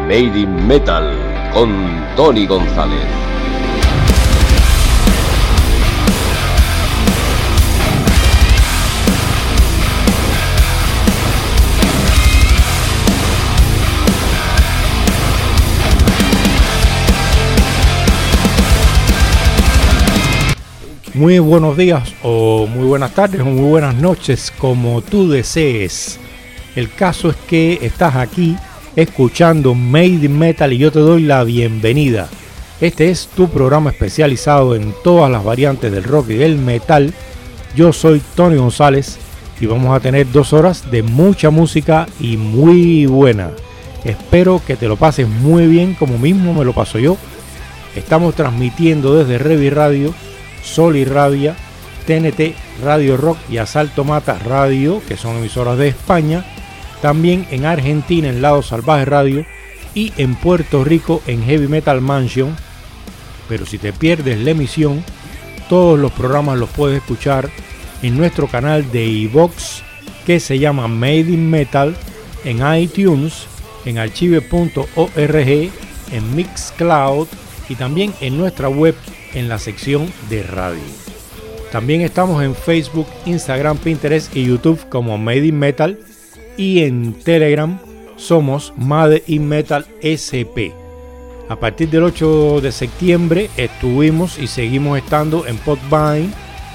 Made in Metal con Tony González. Muy buenos días o muy buenas tardes o muy buenas noches, como tú desees. El caso es que estás aquí escuchando Made in Metal y yo te doy la bienvenida. Este es tu programa especializado en todas las variantes del rock y del metal. Yo soy Tony González y vamos a tener 2 horas de mucha música y muy buena. Espero que te lo pases muy bien como mismo me lo paso yo. Estamos transmitiendo desde Revi Radio, Sol y Rabia, TNT Radio Rock y Asalto Mata Radio, que son emisoras de España, también en Argentina en Lado Salvaje Radio y en Puerto Rico en Heavy Metal Mansion. Pero si te pierdes la emisión, todos los programas los puedes escuchar en nuestro canal de iVoox, que se llama Made in Metal, en iTunes, en archive.org, en Mixcloud y también en nuestra web en la sección de radio. También estamos en Facebook, Instagram, Pinterest y YouTube como Made in Metal, y en Telegram somos Made in Metal SP. A partir del 8 de septiembre estuvimos y seguimos estando en Podbean,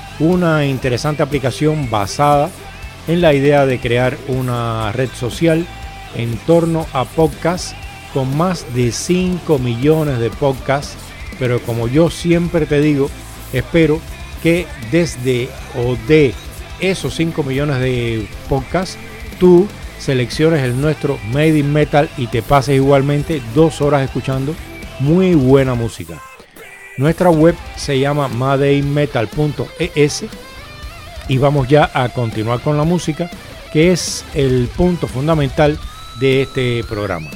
una interesante aplicación basada en la idea de crear una red social en torno a podcasts con más de 5 millones de podcasts. Pero como yo siempre te digo, espero que desde o de esos 5 millones de podcasts, tú selecciones el nuestro Made in Metal y te pases igualmente 2 horas escuchando muy buena música. Nuestra web se llama madeinmetal.es y vamos ya a continuar con la música, que es el punto fundamental de este programa.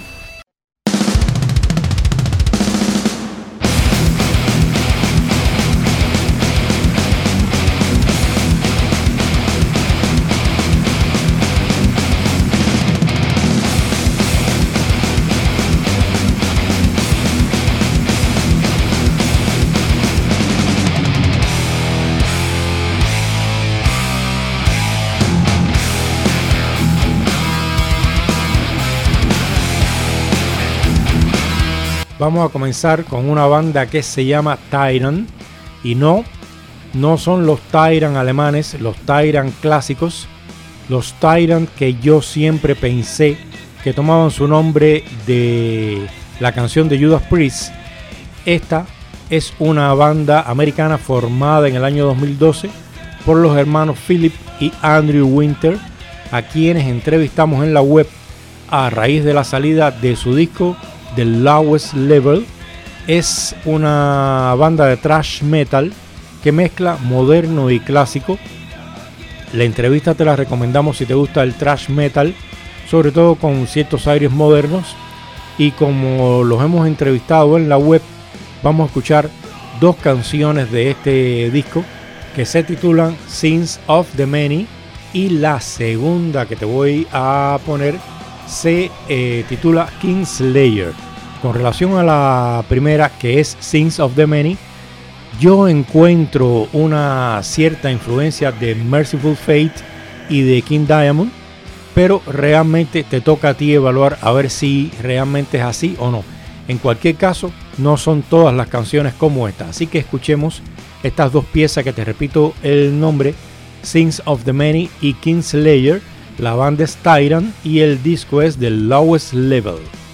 Vamos a comenzar con una banda que se llama Tyrant, y no son los Tyrant alemanes, los Tyrant clásicos, los Tyrant que yo siempre pensé que tomaban su nombre de la canción de Judas Priest. Esta es una banda americana formada en el año 2012 por los hermanos Philip y Andrew Winter, a quienes entrevistamos en la web a raíz de la salida de su disco The Lowest Level. Es una banda de thrash metal que mezcla moderno y clásico. La entrevista te la recomendamos si te gusta el thrash metal, sobre todo con ciertos aires modernos, y como los hemos entrevistado en la web, vamos a escuchar 2 canciones de este disco que se titulan Sins of the Many, y la segunda que te voy a poner se titula Kingslayer. Con relación a la primera, que es Sins of the Many, yo encuentro una cierta influencia de Merciful Fate y de King Diamond, pero realmente te toca a ti evaluar a ver si realmente es así o no. En cualquier caso, no son todas las canciones como esta, así que escuchemos estas 2 piezas que te repito el nombre, Sins of the Many y Kingslayer. La banda es Tyrant y el disco es The Lowest Level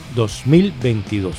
2022.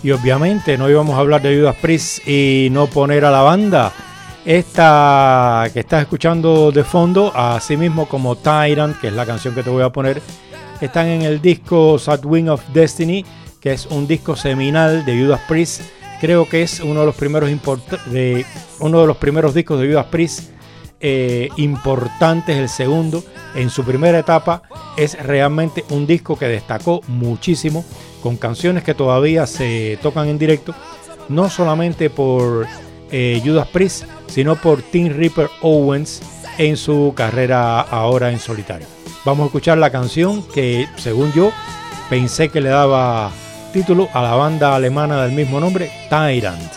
Y obviamente no íbamos a hablar de Judas Priest y no poner a la banda. Esta que estás escuchando de fondo, así mismo como Tyrant, que es la canción que te voy a poner, están en el disco Sad Wing of Destiny, que es un disco seminal de Judas Priest. Creo que es uno de los primeros discos de Judas Priest importantes, el segundo. En su primera etapa es realmente un disco que destacó muchísimo, con canciones que todavía se tocan en directo, no solamente por Judas Priest, sino por Tim Ripper Owens en su carrera ahora en solitario. Vamos a escuchar la canción que, según yo, pensé que le daba título a la banda alemana del mismo nombre, Tyrant.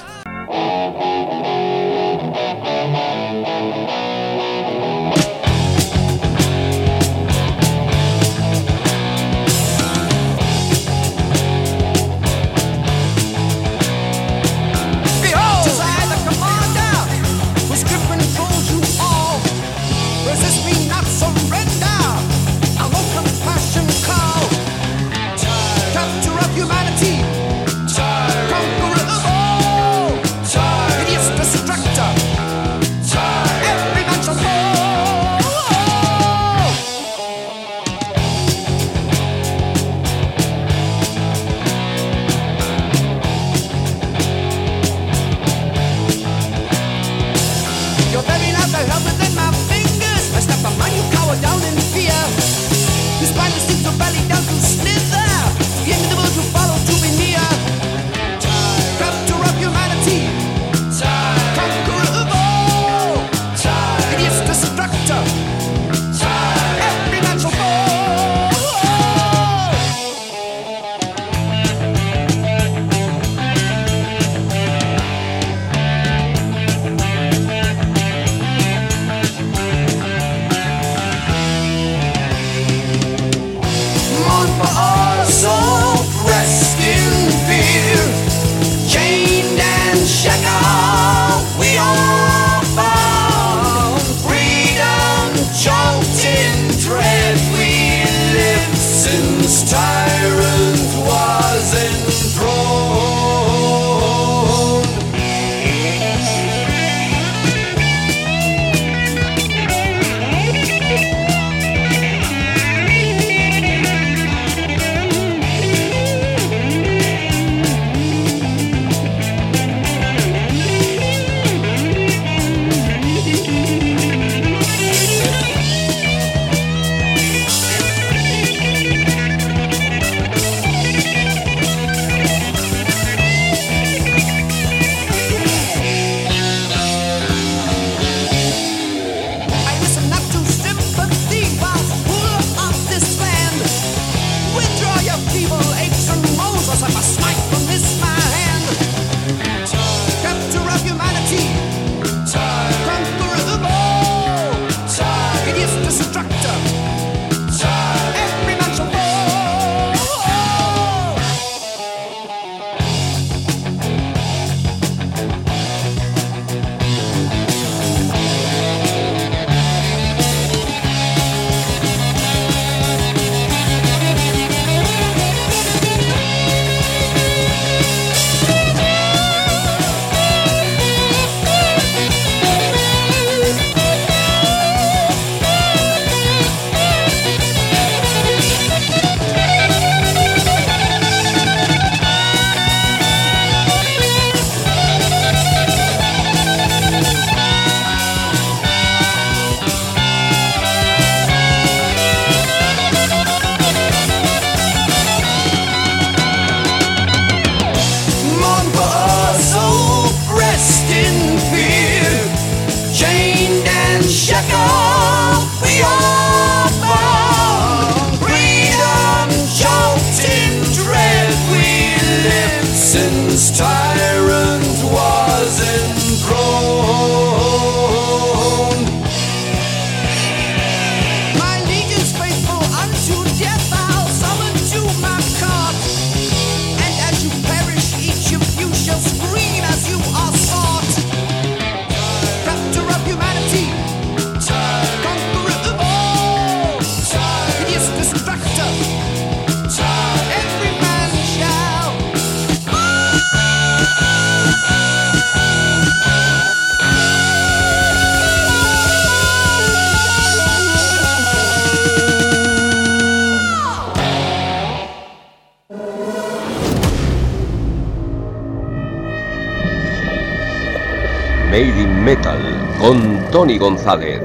Made in Metal con Tony González.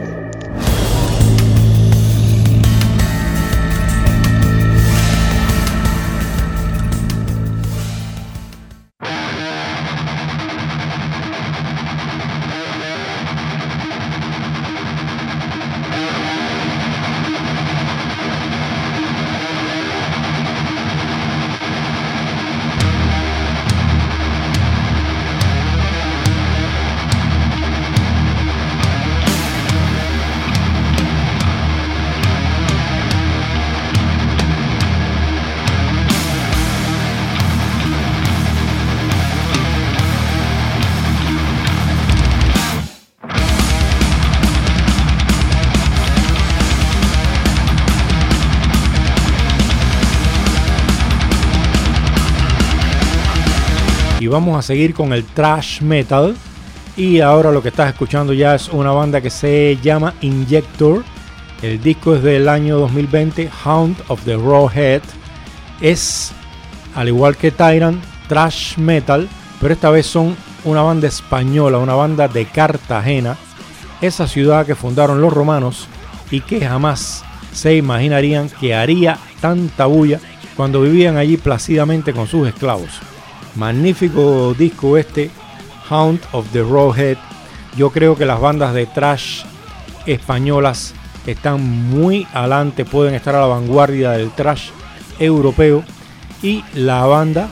Y vamos a seguir con el thrash metal. Y ahora lo que estás escuchando ya es una banda que se llama Injector. El disco es del año 2020, Hound of the Rawhead. Es, al igual que Tyrant, thrash metal, pero esta vez son una banda española, una banda de Cartagena, esa ciudad que fundaron los romanos y que jamás se imaginarían que haría tanta bulla cuando vivían allí plácidamente con sus esclavos. Magnífico disco este, Hound of the Rawhead. Yo creo que las bandas de thrash españolas están muy adelante, pueden estar a la vanguardia del thrash europeo, y la banda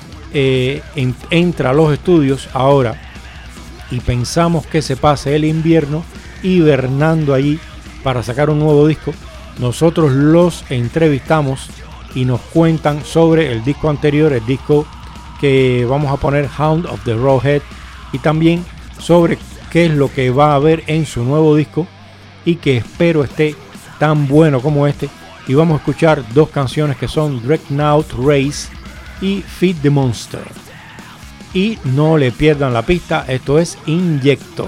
entra a los estudios ahora y pensamos que se pase el invierno hibernando allí para sacar un nuevo disco. Nosotros los entrevistamos y nos cuentan sobre el disco anterior, el disco que vamos a poner, Hound of the Rawhead, y también sobre qué es lo que va a haber en su nuevo disco y que espero esté tan bueno como este. Y vamos a escuchar dos canciones que son Dreadnought Race y Feed the Monster. Y no le pierdan la pista, esto es Injector.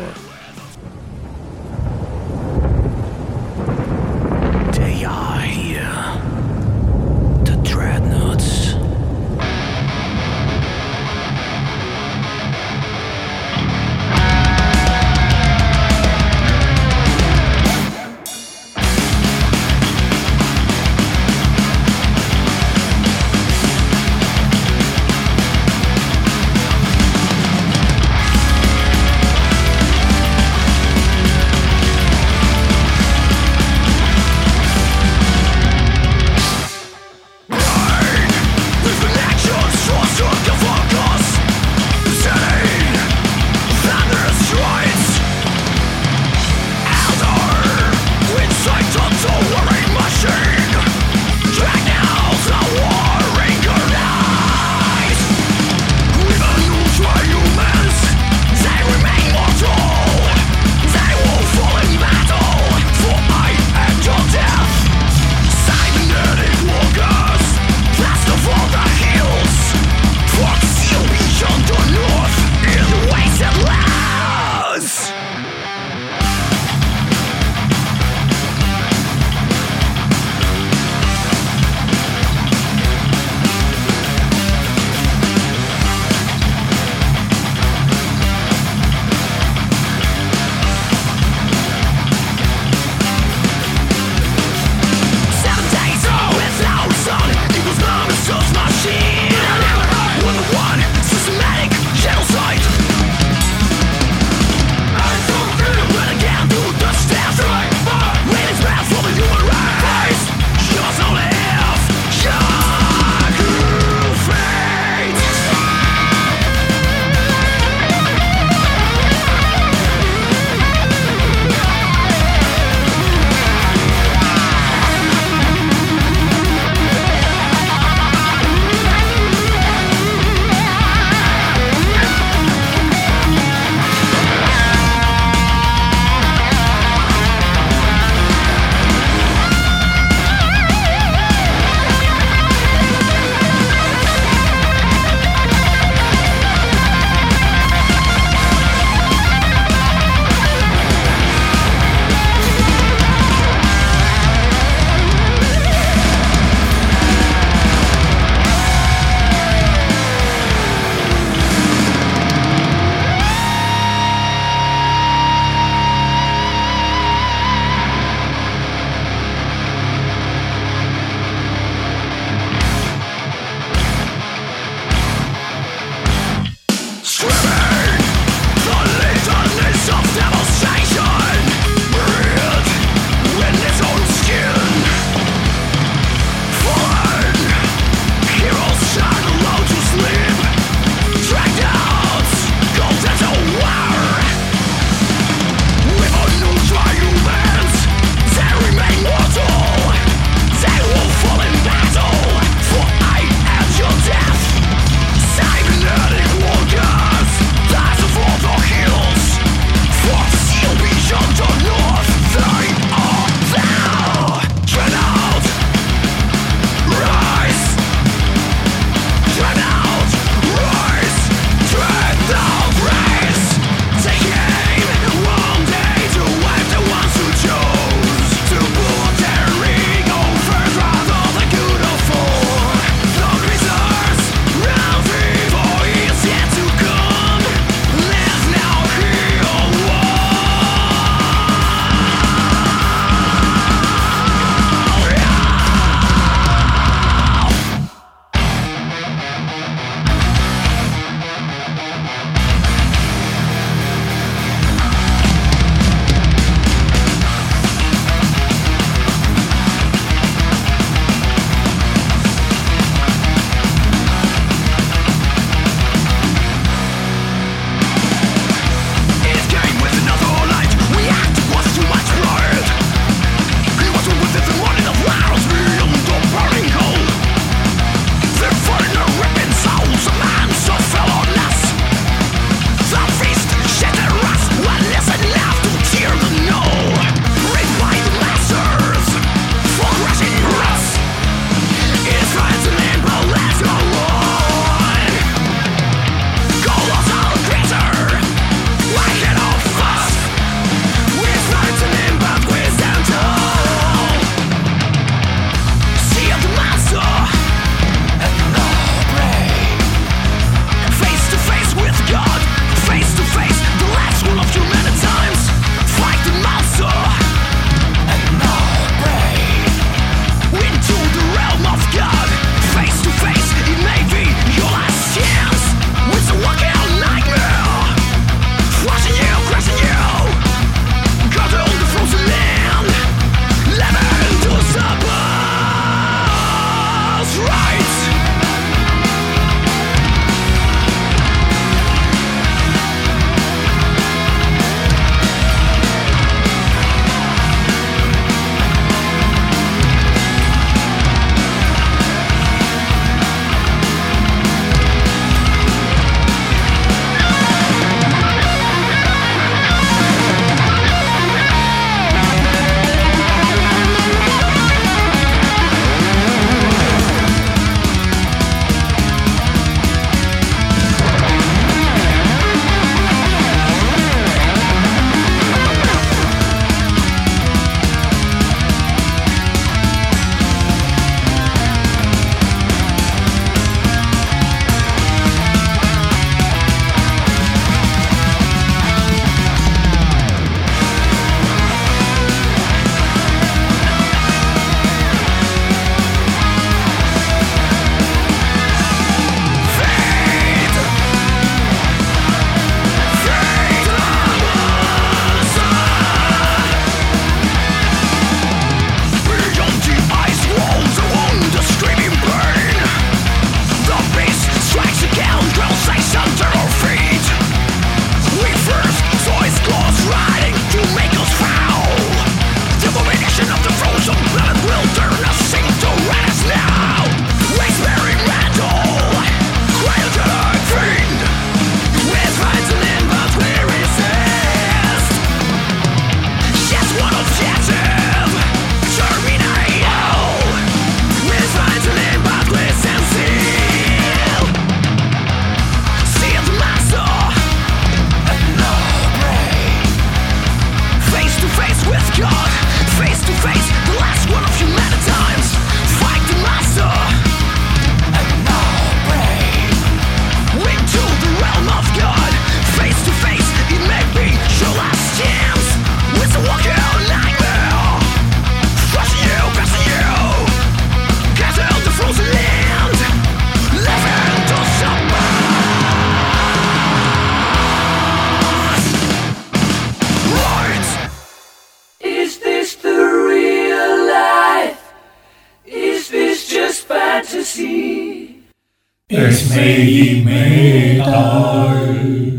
Heavy Metal.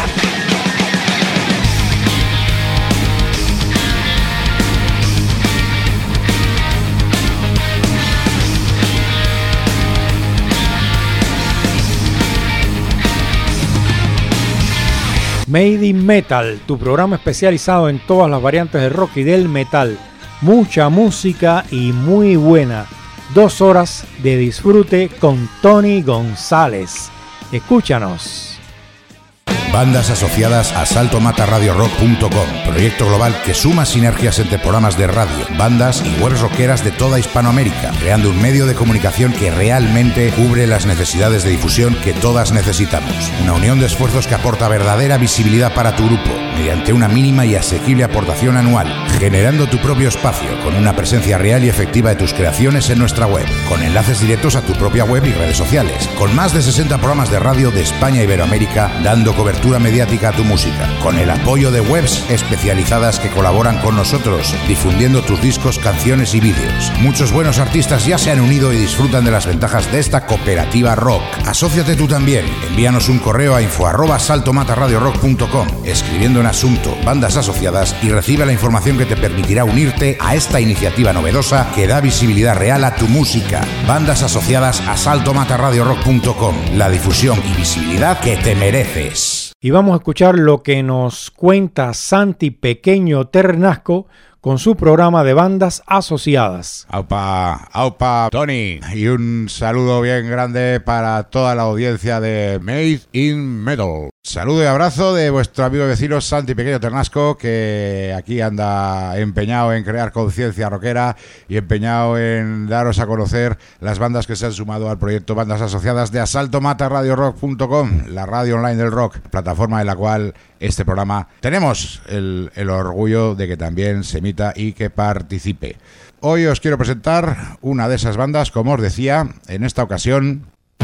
Made in Metal, tu programa especializado en todas las variantes del rock y del metal. Mucha música y muy buena. 2 horas de disfrute con Tony González. Escúchanos. Bandas asociadas a saltomatarradiorock.com, proyecto global que suma sinergias entre programas de radio, bandas y webs rockeras de toda Hispanoamérica, creando un medio de comunicación que realmente cubre las necesidades de difusión que todas necesitamos. Una unión de esfuerzos que aporta verdadera visibilidad para tu grupo, mediante una mínima y asequible aportación anual, generando tu propio espacio, con una presencia real y efectiva de tus creaciones en nuestra web, con enlaces directos a tu propia web y redes sociales, con más de 60 programas de radio de España e Iberoamérica, dando cobertura mediática a tu música, con el apoyo de webs especializadas que colaboran con nosotros, difundiendo tus discos, canciones y vídeos. Muchos buenos artistas ya se han unido y disfrutan de las ventajas de esta cooperativa rock. Asóciate tú también. Envíanos un correo a info@saltomatarradiorock.com, escribiendo en asunto bandas asociadas, y recibe la información que te permitirá unirte a esta iniciativa novedosa que da visibilidad real a tu música. Bandas asociadas a saltomatarradiorock.com, la difusión y visibilidad que te mereces. Y vamos a escuchar lo que nos cuenta Santi Pequeño Ternasco con su programa de bandas asociadas. Aupa, Tony, y un saludo bien grande para toda la audiencia de Made in Metal. Saludo y abrazo de vuestro amigo y vecino Santi Pequeño Ternasco, que aquí anda empeñado en crear conciencia rockera y empeñado en daros a conocer las bandas que se han sumado al proyecto Bandas Asociadas de asaltomatarradiorock.com, la radio online del rock, plataforma en la cual este programa tenemos el orgullo de que también se emita y que participe. Hoy os quiero presentar una de esas bandas, como os decía, en esta ocasión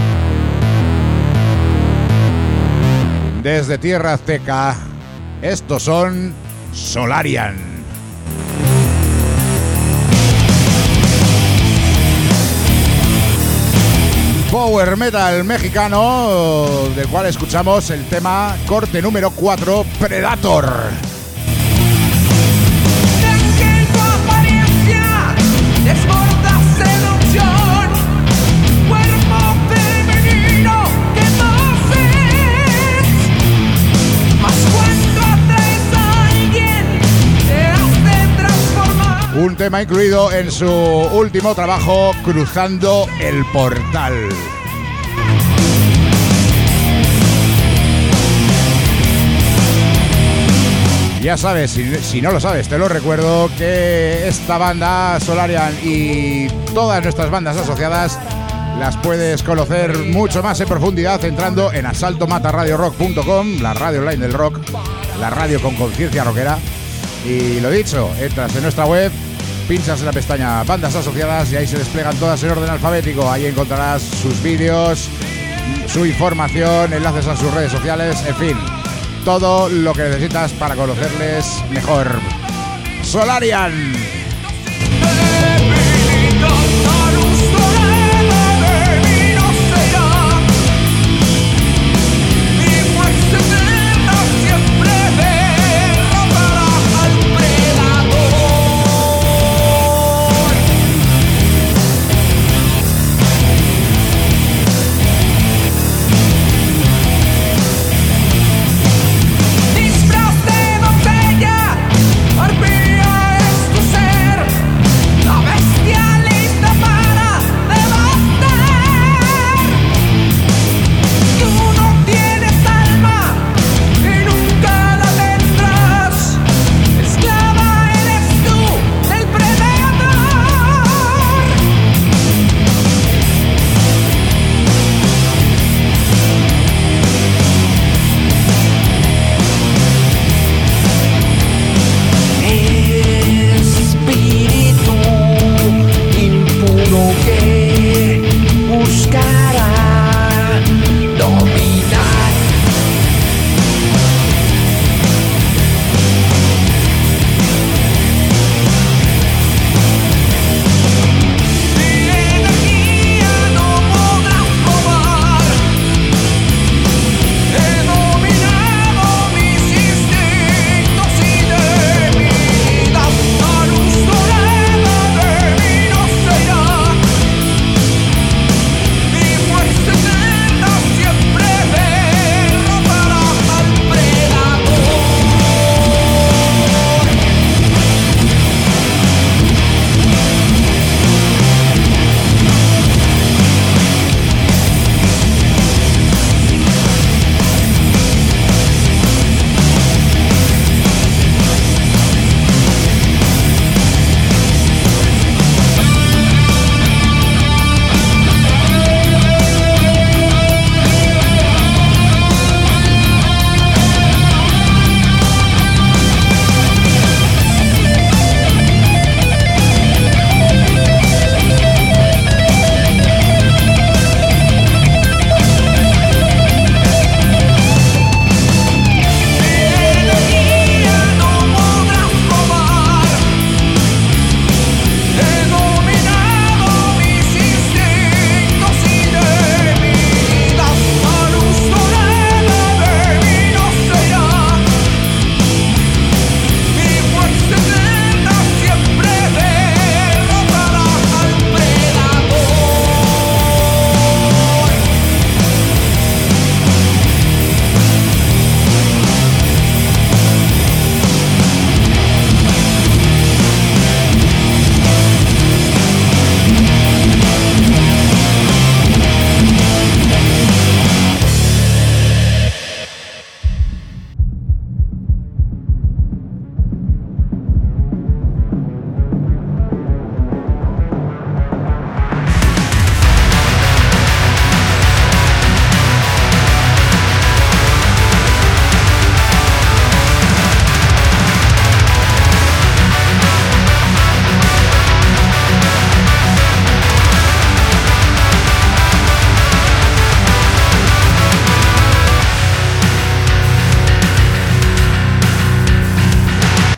desde Tierra Azteca. Estos son Solarian. Power metal mexicano, del cual escuchamos el tema corte número 4, Predator. Desborda seducción, cuerpo femenino que toses, mas cuando atraes a alguien te hace transformar. Un tema incluido en su último trabajo, Cruzando el Portal. Ya sabes, si no lo sabes, te lo recuerdo, que esta banda, Solarian, y todas nuestras bandas asociadas las puedes conocer mucho más en profundidad entrando en asaltomatarradiorock.com, la radio online del rock, la radio con conciencia rockera. Y lo dicho, entras en nuestra web, pinchas en la pestaña Bandas Asociadas y ahí se despliegan todas en orden alfabético. Ahí encontrarás sus vídeos, su información, enlaces a sus redes sociales, en fin, todo lo que necesitas para conocerles mejor. Solarian. Disfraz de botella, arpía es tu ser.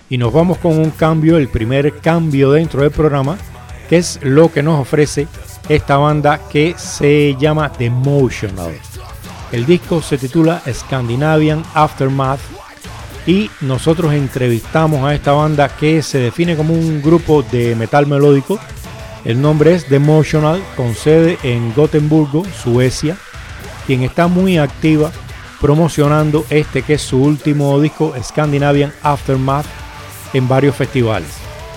Y nos vamos con un cambio, el primer cambio dentro del programa, que es lo que nos ofrece esta banda que se llama The Emotional. El disco se titula Scandinavian Aftermath y nosotros entrevistamos a esta banda que se define como un grupo de metal melódico. El nombre es The Emotional, con sede en Gotemburgo, Suecia, quien está muy activa promocionando este que es su último disco, Scandinavian Aftermath, en varios festivales.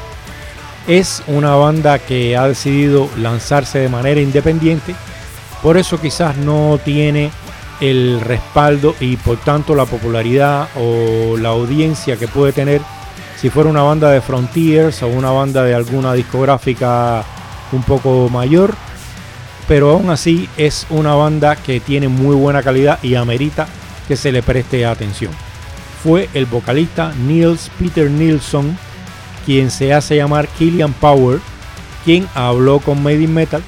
Es una banda que ha decidido lanzarse de manera independiente, por eso quizás no tiene el respaldo y por tanto la popularidad o la audiencia que puede tener si fuera una banda de Frontiers o una banda de alguna discográfica un poco mayor, pero aún así es una banda que tiene muy buena calidad y amerita que se le preste atención. Fue el vocalista Niels Peter Nilsson, quien se hace llamar Killian Power, quien habló con Made in Metal,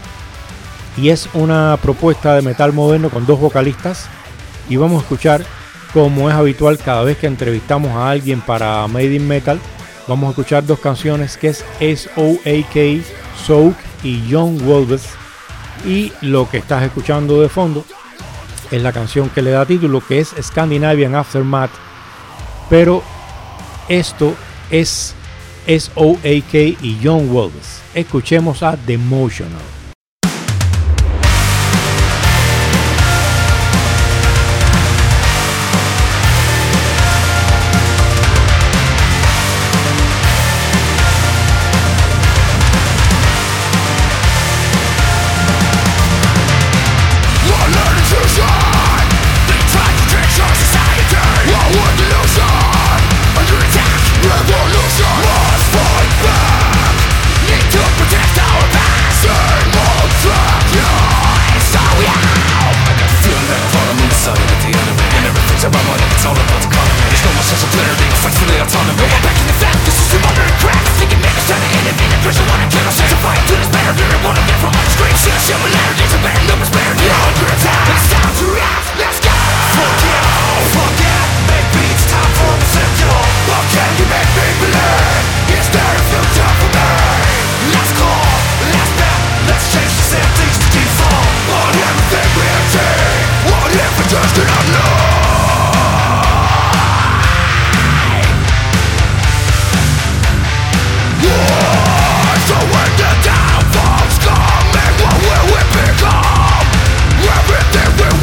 y es una propuesta de metal moderno con dos vocalistas, y vamos a escuchar, como es habitual cada vez que entrevistamos a alguien para Made in Metal, vamos a escuchar dos canciones que es SOAK, Soak y John Wolves, y lo que estás escuchando de fondo es la canción que le da título, que es Scandinavian Aftermath, pero esto es SOAK y John Wolves. Escuchemos a The Emotional. Everything we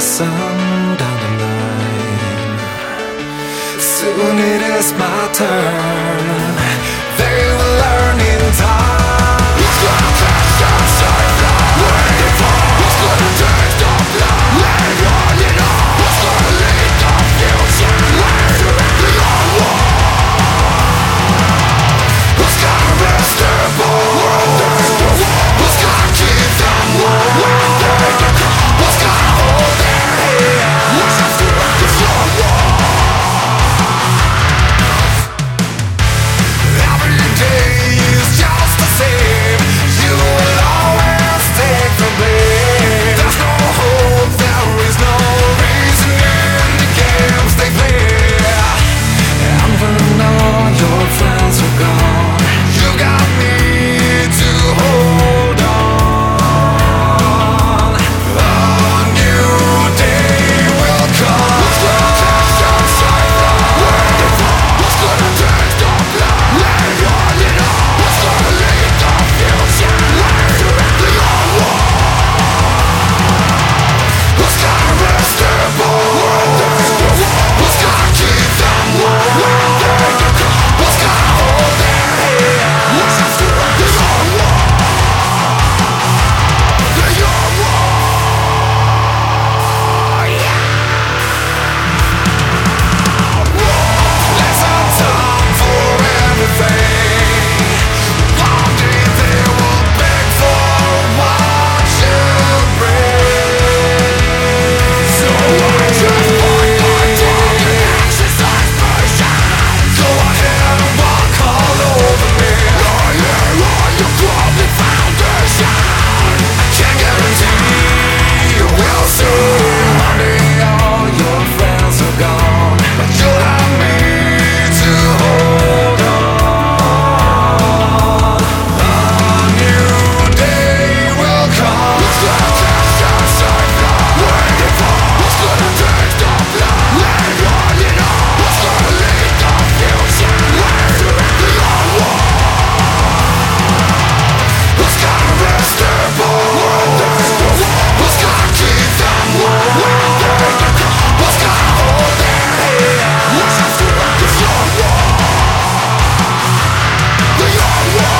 sun down the line. Soon it is my turn. They will learn in time. Who's gonna catch that cyclone when it falls? Who's gonna taste the blood when running on? Who's gonna lead the future when directly on war? Who's gonna rest their bones? Who's gonna keep them warm when they get cold? Who's gonna hold their hand? Who's after the floor wall? Every day is just the same. You will always take the blame. There's no hope, there is no reason in the games they play. And when all your friends are gone, you got me to hold on. A new day will come. Who's gonna catch that cyclone when it falls? Who's gonna taste the blood when running on? Who's gonna lead the future when directly on war? Who's gonna rest their bones? Who's gonna keep them warm when they get cold? Who's gonna hold their hand? Who's after the war? The your war. There's a time for everything. One day they will beg for what you bring. So I just point my tongue and exercise patience. Go ahead and walk all over me. Right here on your crumbling foundation. I can't guarantee you will see. One day all your friends are gone, but you'll have me to hold on. A new day will come. Who's gonna catch that cyclone when it falls? Who's gonna taste the blood when running on? Who's gonna lead the future when directly on war? Who's gonna rest their bones? Who's gonna keep them warm when they get cold? Who's gonna hold their hand? Who's after the floor wall? The your war.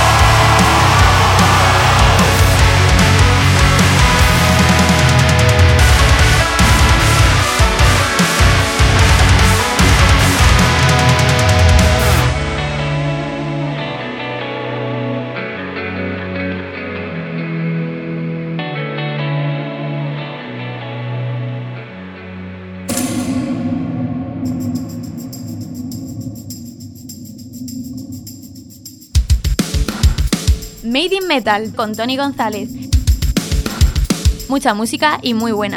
Made in Metal con Tony González. Mucha música y muy buena.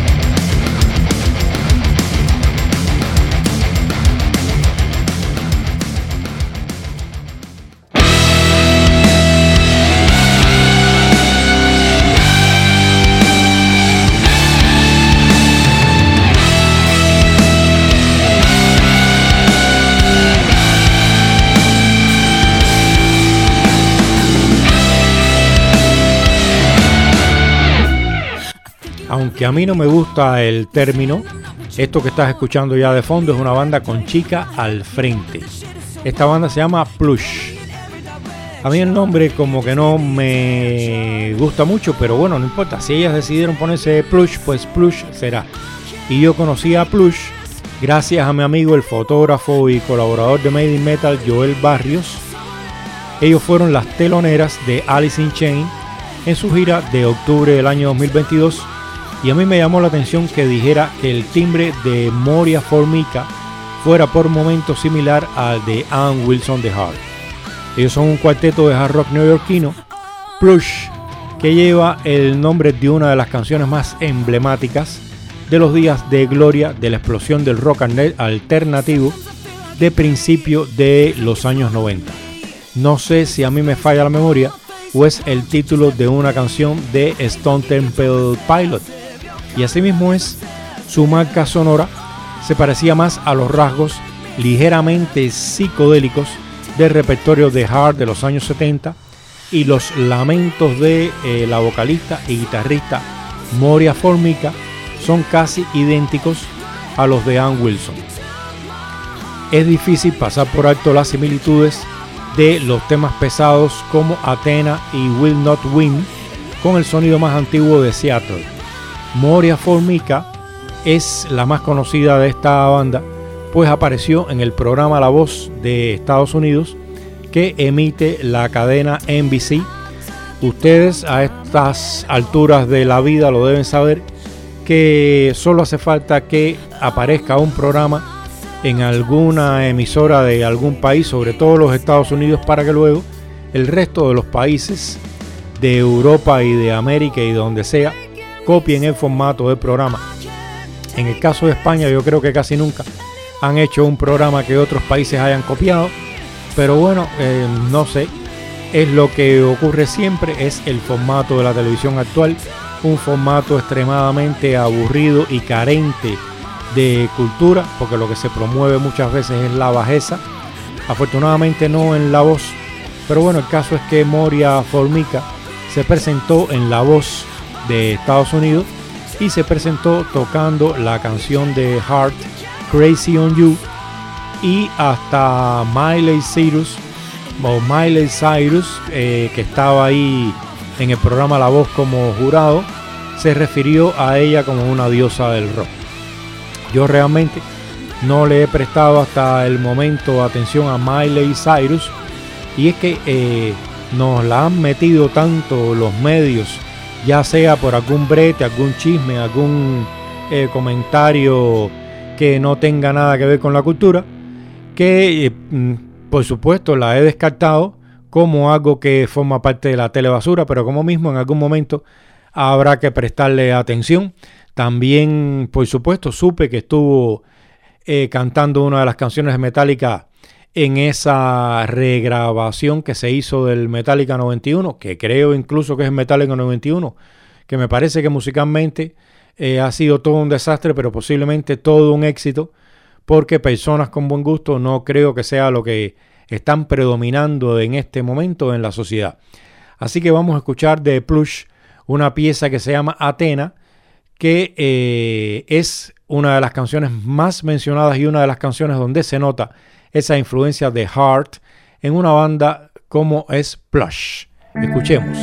Aunque a mí no me gusta el término, esto que estás escuchando ya de fondo es una banda con chica al frente. Esta banda se llama Plush. A mí el nombre como que no me gusta mucho, pero bueno, no importa. Si ellas decidieron ponerse Plush, pues Plush será. Y yo conocí a Plush gracias a mi amigo, el fotógrafo y colaborador de Made in Metal, Joel Barrios. Ellos fueron las teloneras de Alice in Chains en su gira de octubre del año 2022. Y a mí me llamó la atención que dijera que el timbre de Moria Formica fuera por momentos similar al de Ann Wilson de Heart. Ellos son un cuarteto de hard rock neoyorquino, Plush, que lleva el nombre de una de las canciones más emblemáticas de los días de gloria de la explosión del rock alternativo de principio de los años 90. No sé si a mí me falla la memoria o es el título de una canción de Stone Temple Pilots. Y así mismo es, su marca sonora se parecía más a los rasgos ligeramente psicodélicos del repertorio de Heart de los años 70 y los lamentos de la vocalista y guitarrista Moria Formica son casi idénticos a los de Ann Wilson. Es difícil pasar por alto las similitudes de los temas pesados como Athena y Will Not Win con el sonido más antiguo de Seattle. Moria Formica es la más conocida de esta banda, pues apareció en el programa La Voz de Estados Unidos que emite la cadena NBC. Ustedes a estas alturas de la vida lo deben saber, que solo hace falta que aparezca un programa en alguna emisora de algún país, sobre todo los Estados Unidos, para que luego el resto de los países de Europa y de América y donde sea copien el formato del programa. En el caso de España, yo creo que casi nunca han hecho un programa que otros países hayan copiado, pero bueno, no sé, es lo que ocurre siempre, es el formato de la televisión actual, un formato extremadamente aburrido y carente de cultura, porque lo que se promueve muchas veces es la bajeza, afortunadamente no en La Voz, pero bueno, el caso es que Moria Formica se presentó en La Voz de Estados Unidos y se presentó tocando la canción de Heart, Crazy on You, y hasta Miley Cyrus, que estaba ahí en el programa La Voz como jurado, se refirió a ella como una diosa del rock. Yo realmente no le he prestado hasta el momento atención a Miley Cyrus, y es que nos la han metido tanto los medios, ya sea por algún brete, algún chisme, algún comentario que no tenga nada que ver con la cultura, que por supuesto la he descartado como algo que forma parte de la telebasura, pero como mismo en algún momento habrá que prestarle atención. También, por supuesto, supe que estuvo cantando una de las canciones de Metallica en esa regrabación que se hizo del Metallica 91, que creo incluso que es Metallica 91, que me parece que musicalmente ha sido todo un desastre, pero posiblemente todo un éxito, porque personas con buen gusto no creo que sea lo que están predominando en este momento en la sociedad. Así que vamos a escuchar de Plush una pieza que se llama Athena, que es una de las canciones más mencionadas y una de las canciones donde se nota esa influencia de Heart en una banda como es Plush. Escuchemos.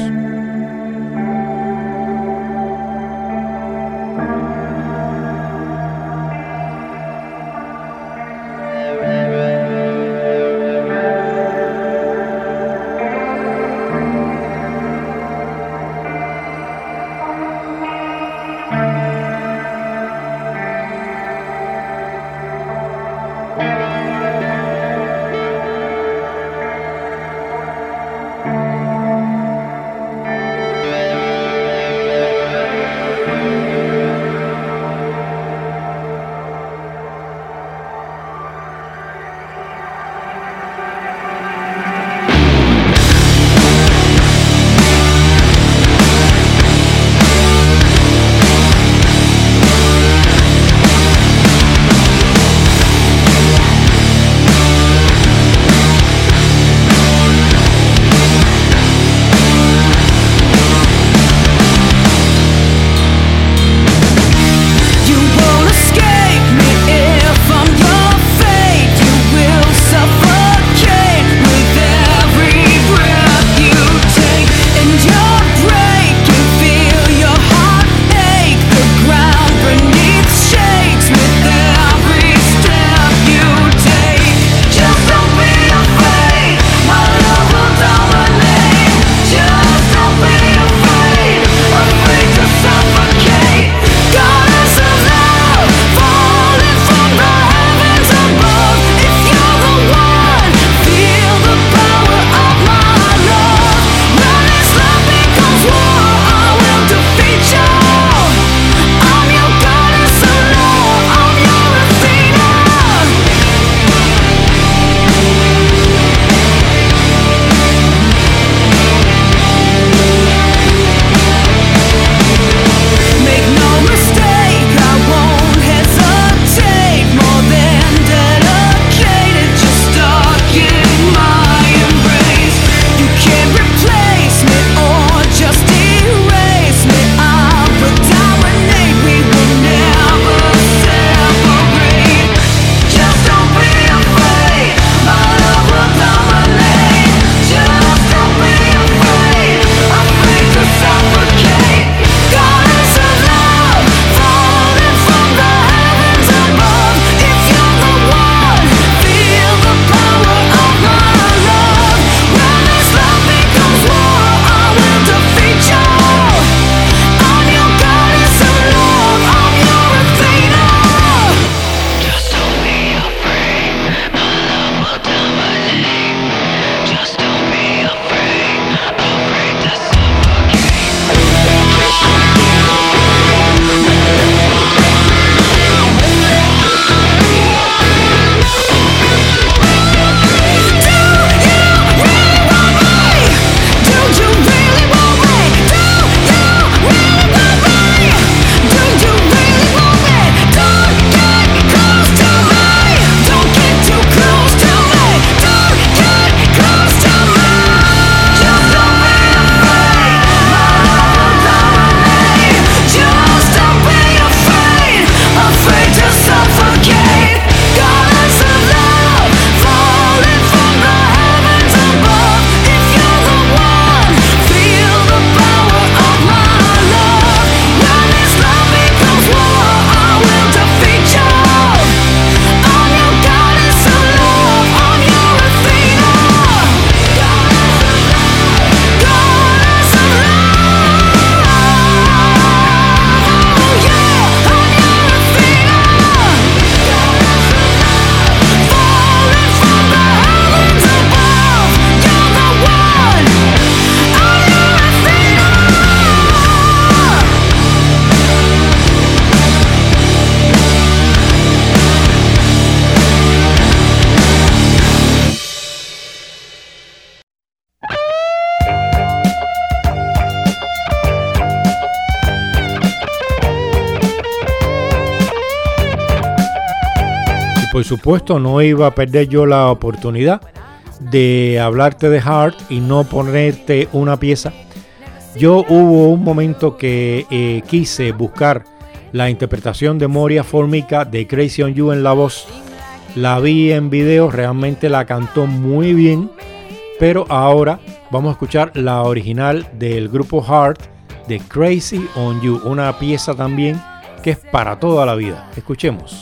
por supuesto no iba a perder yo la oportunidad de hablarte de Heart y no ponerte una pieza. Yo hubo un momento que quise buscar la interpretación de Moria Formica de Crazy on You en la voz. La vi en video, realmente la cantó muy bien, pero ahora vamos a escuchar la original del grupo Heart de Crazy on You, una pieza también que es para toda la vida. Escuchemos.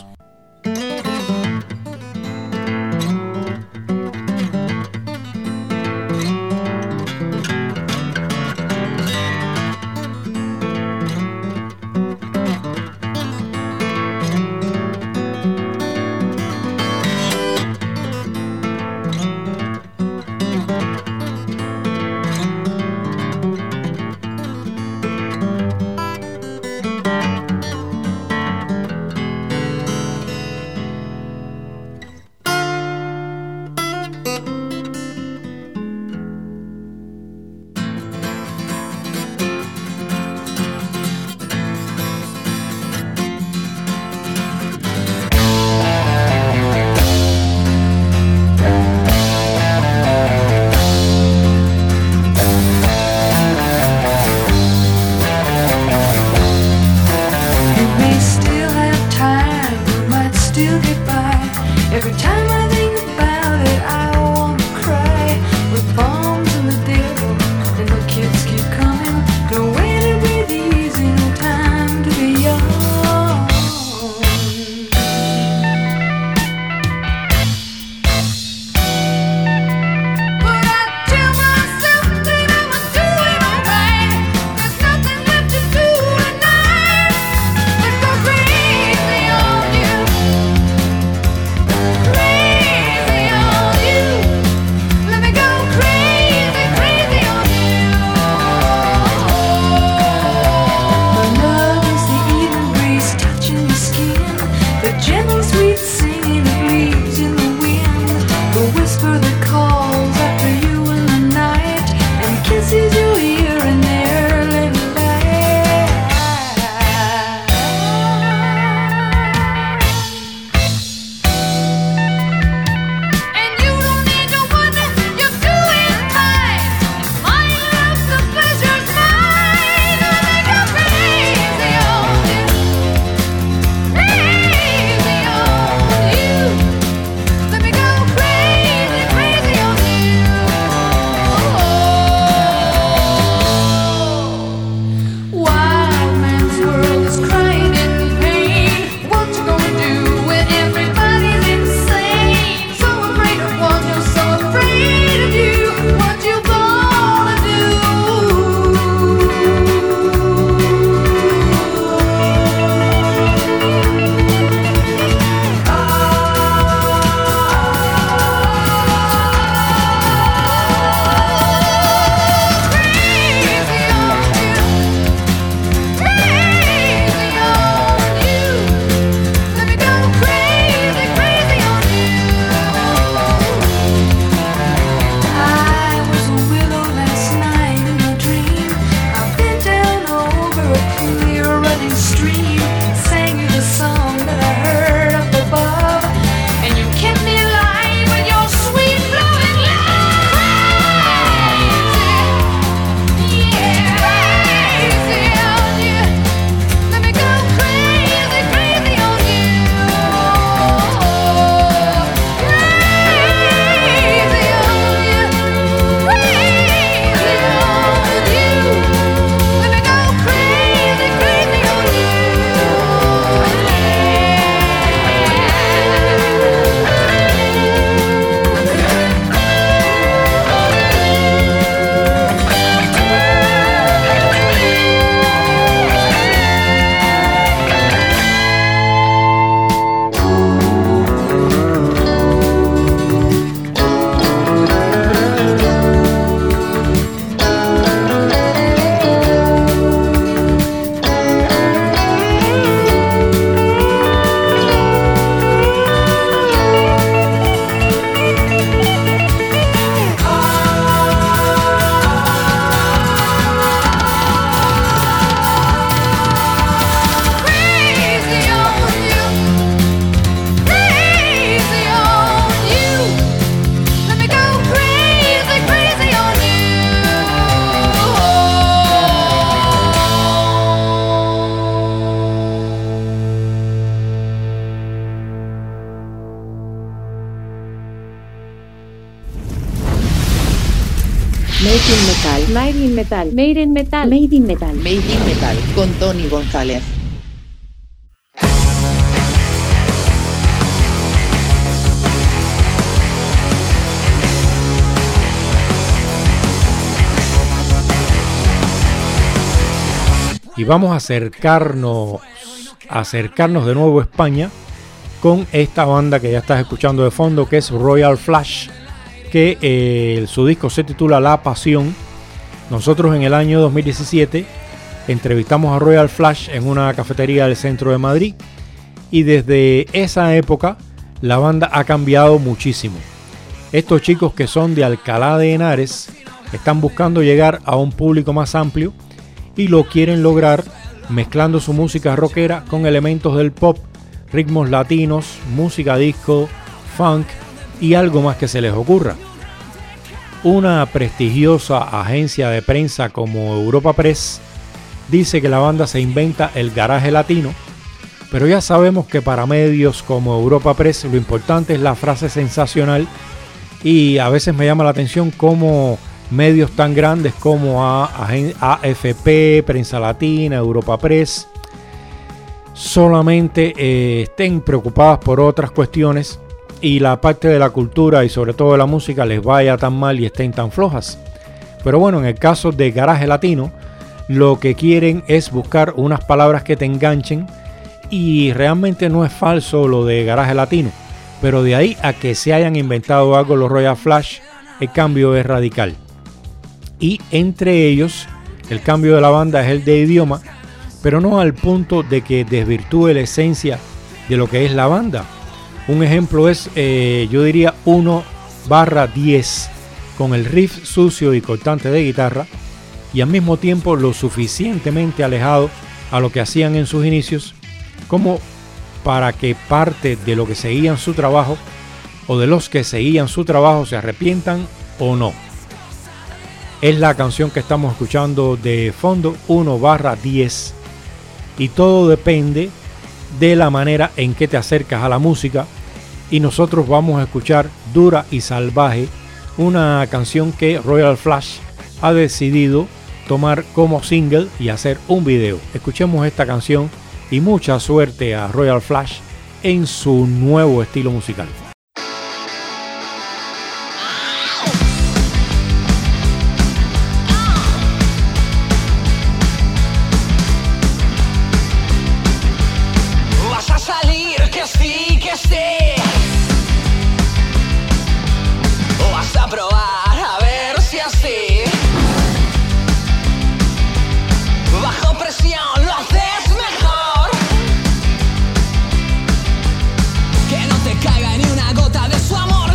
Thank Made in Metal. Made in Metal. Made in Metal. Made in Metal. Made in Metal con Tony González. Y vamos a acercarnos de nuevo a España con esta banda que ya estás escuchando de fondo, que es Royal Flush, que su disco se titula La Pasión. Nosotros en el año 2017 entrevistamos a Royal Flush en una cafetería del centro de Madrid, y desde esa época la banda ha cambiado muchísimo. Estos chicos, que son de Alcalá de Henares, están buscando llegar a un público más amplio y lo quieren lograr mezclando su música rockera con elementos del pop, ritmos latinos, música disco, funk y algo más que se les ocurra. Una prestigiosa agencia de prensa como Europa Press dice que la banda se inventa el garaje latino, pero ya sabemos que para medios como Europa Press lo importante es la frase sensacional, y a veces me llama la atención cómo medios tan grandes como AFP, Prensa Latina, Europa Press, solamente estén preocupadas por otras cuestiones y la parte de la cultura y sobre todo de la música les vaya tan mal y estén tan flojas. Pero bueno, en el caso de Garaje Latino, lo que quieren es buscar unas palabras que te enganchen, y realmente no es falso lo de Garaje Latino, pero de ahí a que se hayan inventado algo los Royal Flush, el cambio es radical. Y entre ellos, el cambio de la banda es el de idioma, pero no al punto de que desvirtúe la esencia de lo que es la banda. Un ejemplo es, yo diría 1/10, con el riff sucio y cortante de guitarra, y al mismo tiempo lo suficientemente alejado a lo que hacían en sus inicios, como para que parte de lo que seguían su trabajo, o de los que seguían su trabajo, se arrepientan o no. Es la canción que estamos escuchando de fondo, 1/10, y todo depende de la manera en que te acercas a la música, y nosotros vamos a escuchar Dura y Salvaje, una canción que Royal Flush ha decidido tomar como single y hacer un video. Escuchemos esta canción y mucha suerte a Royal Flush en su nuevo estilo musical. Vas a salir, que sí, que sí. O vas a probar a ver si así, bajo presión lo haces mejor. Que no te caiga ni una gota de su amor.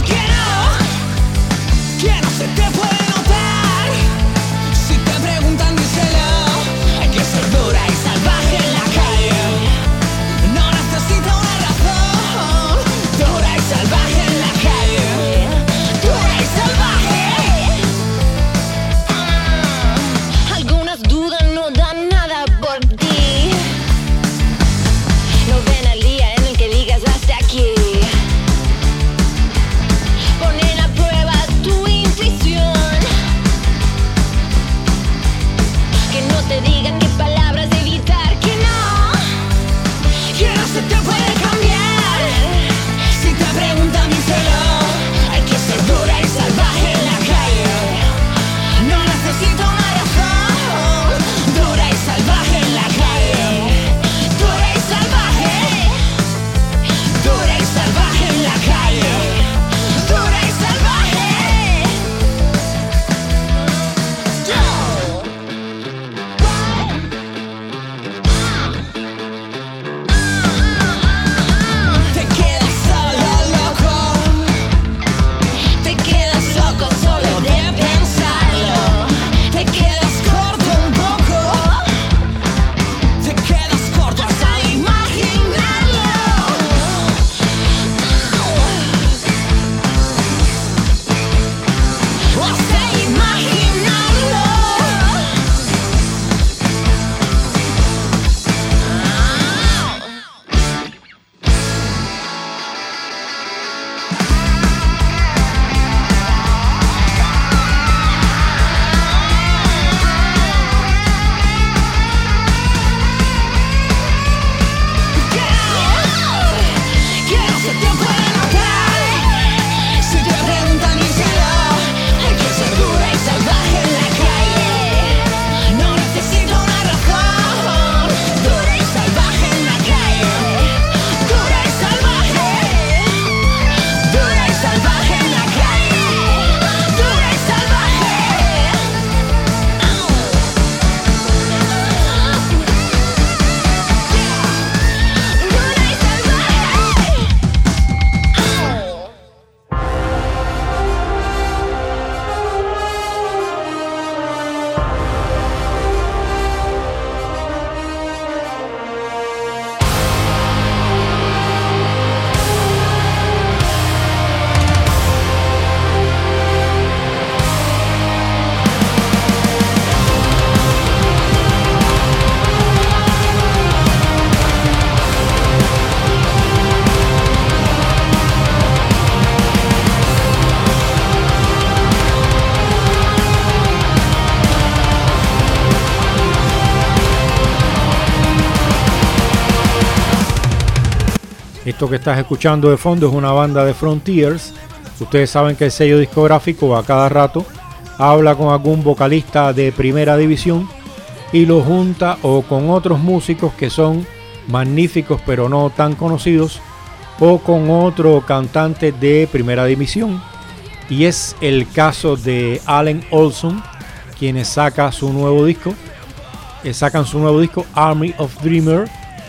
Que no se te puede notar. Si te preguntan, díselo. Hay que ser dura y salvaje en la calle. No necesita una razón Esto que estás escuchando de fondo es una banda de Frontiers. Ustedes saben que el sello discográfico a cada rato habla con algún vocalista de primera división y lo junta o con otros músicos que son magníficos pero no tan conocidos, o con otro cantante de primera división. Y es el caso de Allen Olson, quienes sacan su nuevo disco Army of Dreamers.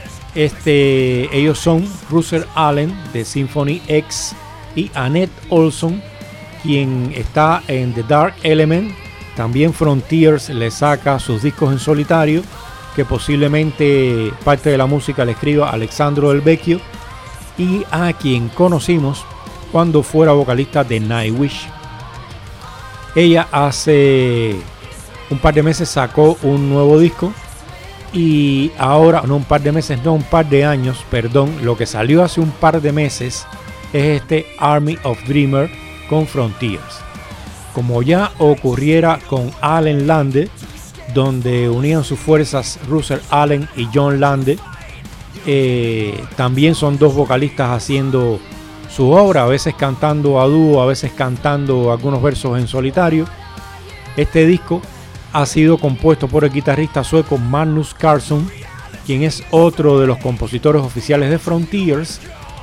Ellos son Russell Allen de Symphony X y Annette Olson, quien está en The Dark Element. También Frontiers le saca sus discos en solitario, que posiblemente parte de la música le escriba Alexandro Del Vecchio, y a quien conocimos cuando fuera vocalista de Nightwish. Ella hace un par de meses sacó un nuevo disco, y ahora, no un par de meses, no un par de años, perdón, lo que salió hace un par de meses es este Army of Dreamers con Frontiers. Como ya ocurriera con Allen Lande, donde unían sus fuerzas Russell Allen y John Lande, también son dos vocalistas haciendo su obra, a veces cantando a dúo, a veces cantando algunos versos en solitario. Este disco ha sido compuesto por el guitarrista sueco Magnus Carlsson, quien es otro de los compositores oficiales de Frontiers,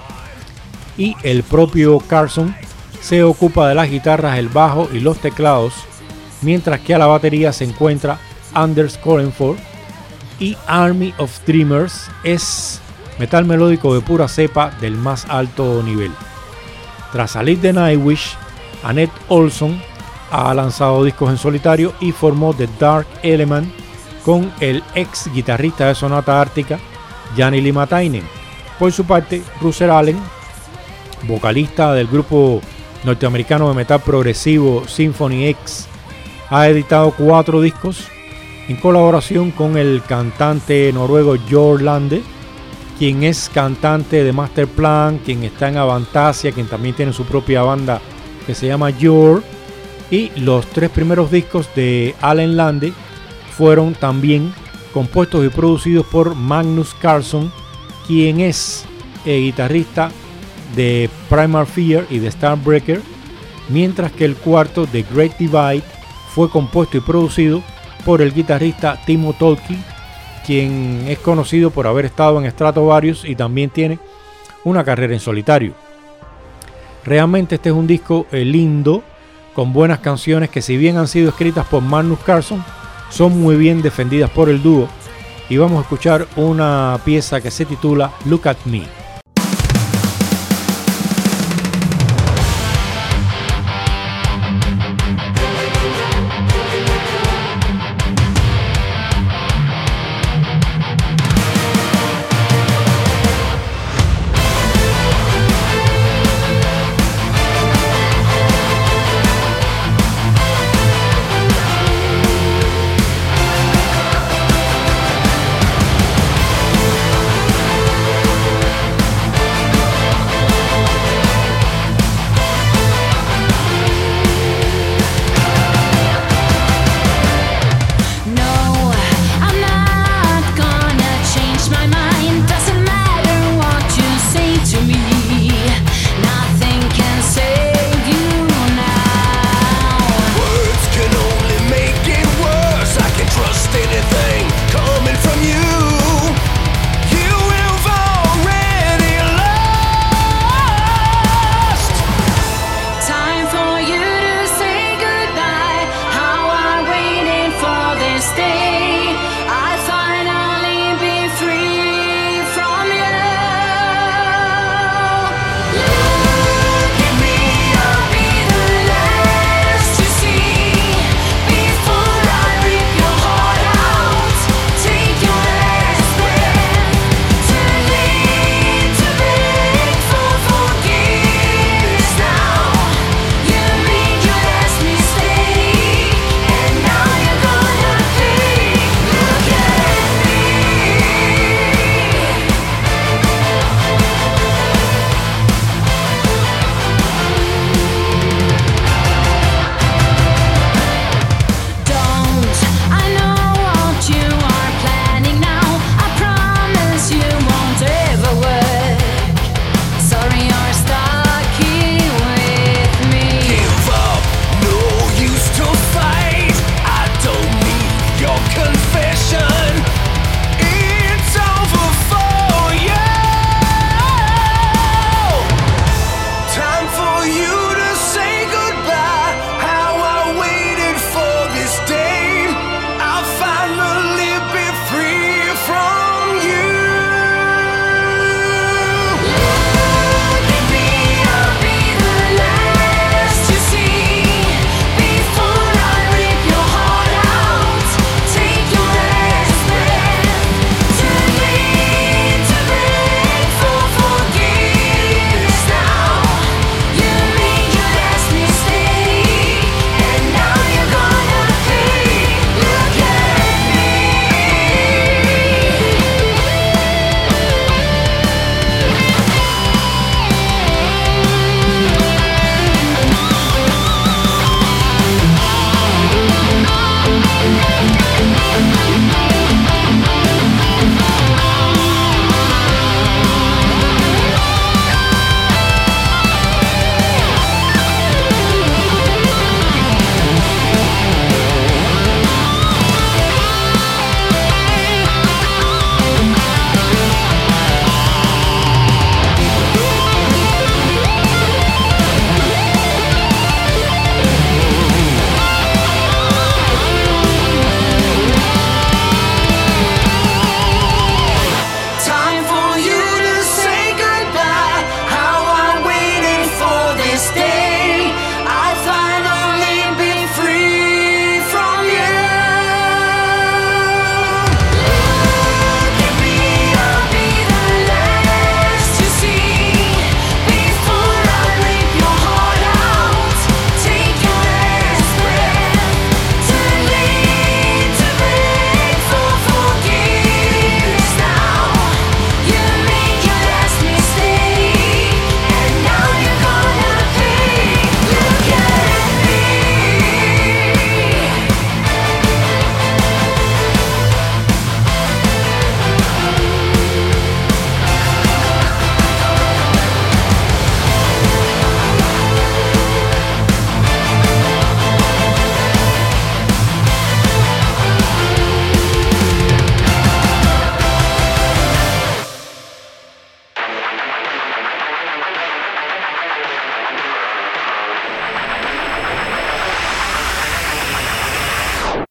y el propio Carlsson se ocupa de las guitarras, el bajo y los teclados, mientras que a la batería se encuentra Anders Korenford. Y Army of Dreamers es metal melódico de pura cepa del más alto nivel. Tras salir de Nightwish, Annette Olson ha lanzado discos en solitario y formó The Dark Element con el ex guitarrista de Sonata Ártica, Jani Limatainen. Por su parte, Russell Allen, vocalista del grupo norteamericano de metal progresivo Symphony X, ha editado 4 discos en colaboración con el cantante noruego Jørn Lande, quien es cantante de Masterplan, quien está en Avantasia, quien también tiene su propia banda que se llama Jørn. Y los 3 primeros discos de Allen Lande fueron también compuestos y producidos por Magnus Carlsson, quien es guitarrista de Primal Fear y de Starbreaker, mientras que el cuarto, The Great Divide, fue compuesto y producido por el guitarrista Timo Tolkki, quien es conocido por haber estado en Stratovarius y también tiene una carrera en solitario. Realmente este es un disco lindo, con buenas canciones que, si bien han sido escritas por Magnus Carlsson, son muy bien defendidas por el dúo. Y vamos a escuchar una pieza que se titula Look at Me.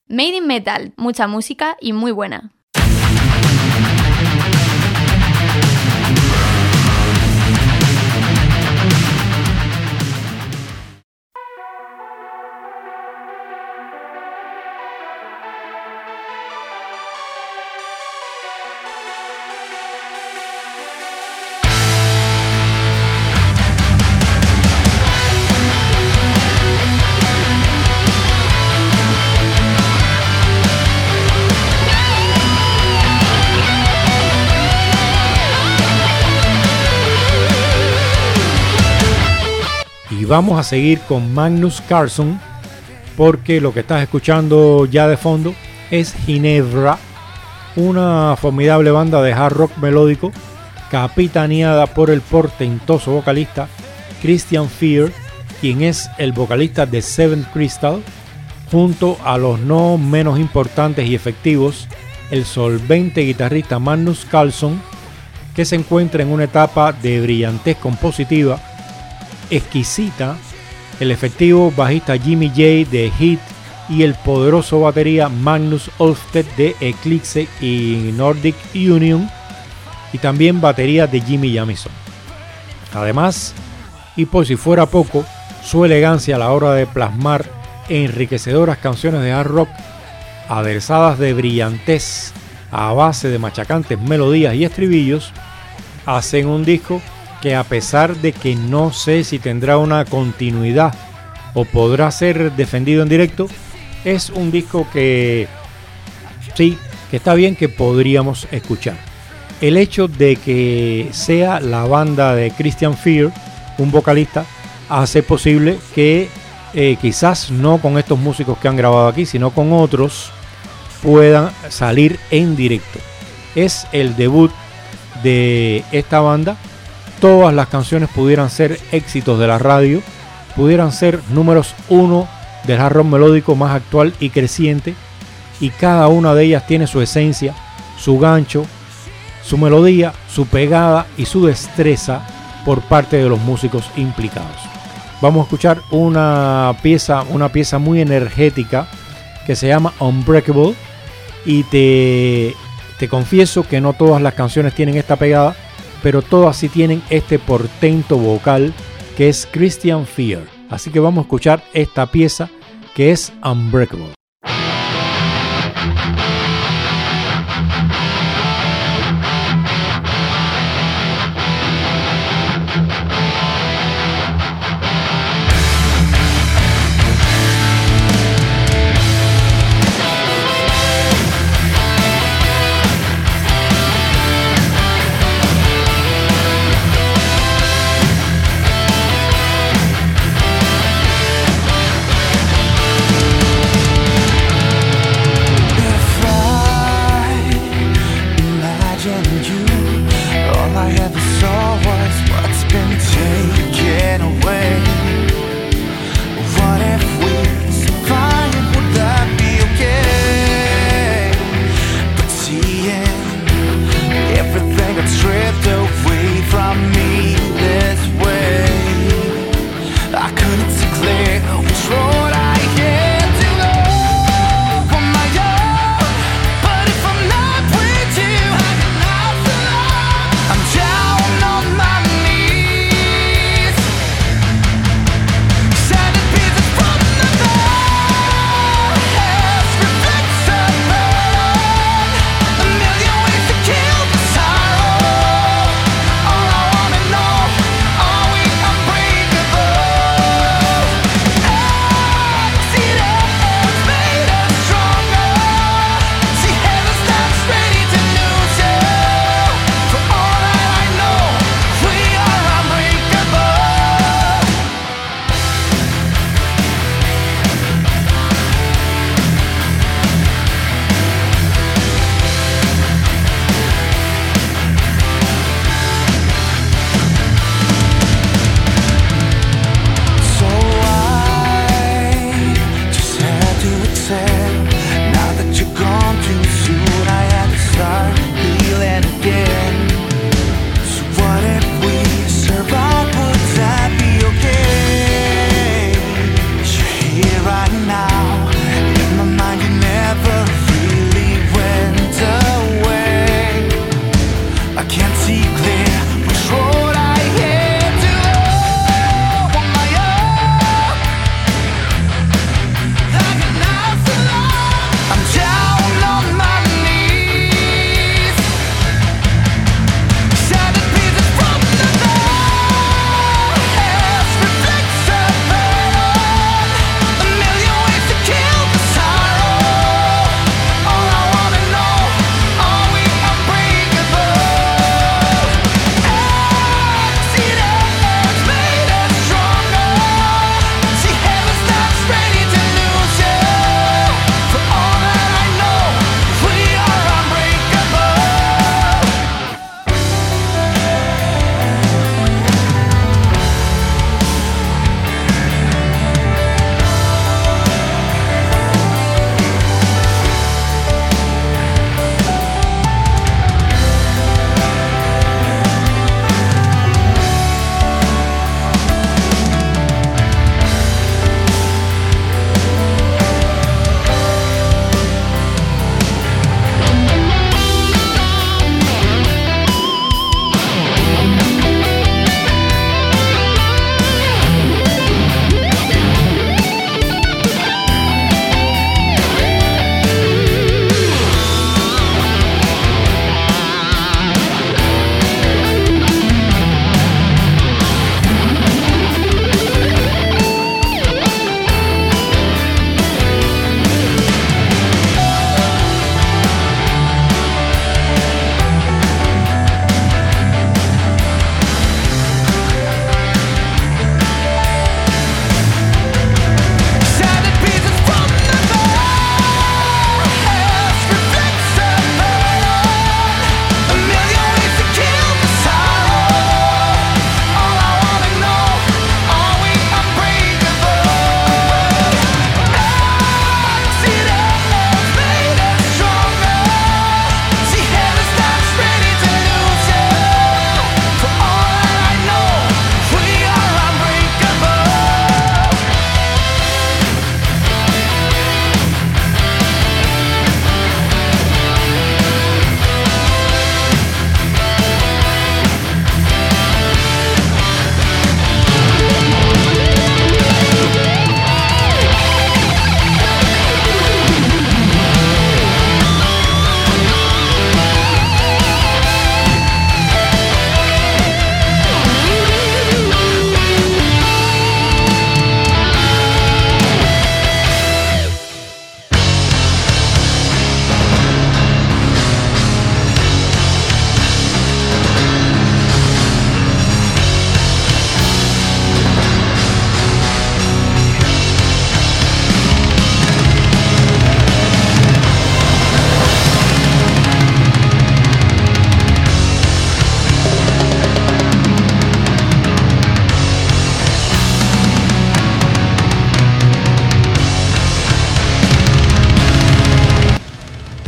Made in Metal, mucha música y muy buena. Vamos a seguir con Magnus Carlsson, porque lo que estás escuchando ya de fondo es Ginebra, una formidable banda de hard rock melódico capitaneada por el portentoso vocalista Christian Fear, quien es el vocalista de Seventh Crystal, junto a los no menos importantes y efectivos el solvente guitarrista Magnus Carlsson, que se encuentra en una etapa de brillantez compositiva exquisita, el efectivo bajista Jimmy Jay de Hit y el poderoso batería Magnus Olfsted de Eclipse y Nordic Union, y también batería de Jimmy Jamison. Además, y por si fuera poco, su elegancia a la hora de plasmar enriquecedoras canciones de hard rock aderezadas de brillantez a base de machacantes melodías y estribillos, hacen un disco que, a pesar de que no sé si tendrá una continuidad o podrá ser defendido en directo, es un disco que sí, que está bien, que podríamos escuchar. El hecho de que sea la banda de Christian Fear, un vocalista, hace posible que quizás no con estos músicos que han grabado aquí, sino con otros, puedan salir en directo. Es el debut de esta banda. Todas las canciones pudieran ser éxitos de la radio, pudieran ser números 1 del hard rock melódico más actual y creciente, y cada una de ellas tiene su esencia, su gancho, su melodía, su pegada y su destreza por parte de los músicos implicados. Vamos a escuchar una pieza muy energética que se llama Unbreakable, y te confieso que no todas las canciones tienen esta pegada, pero todas sí tienen este portento vocal que es Christian Fear. Así que vamos a escuchar esta pieza que es Unbreakable.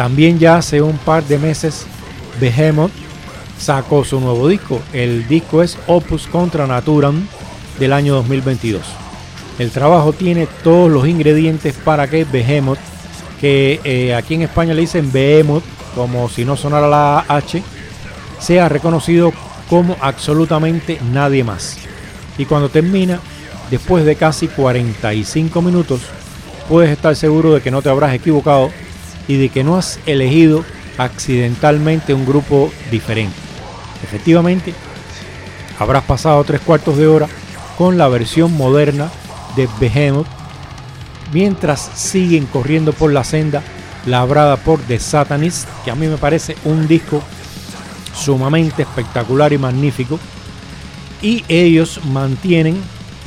También ya hace un par de meses Behemoth sacó su nuevo disco. El disco es Opus Contra Naturam del año 2022. El trabajo tiene todos los ingredientes para que Behemoth, que aquí en España le dicen Behemoth, como si no sonara la H, sea reconocido como absolutamente nadie más. Y cuando termina, después de casi 45 minutos, puedes estar seguro de que no te habrás equivocado y de que no has elegido accidentalmente un grupo diferente. Efectivamente, habrás pasado 3/4 de hora con la versión moderna de Behemoth, mientras siguen corriendo por la senda labrada por The Satanist, que a mí me parece un disco sumamente espectacular y magnífico, y ellos mantienen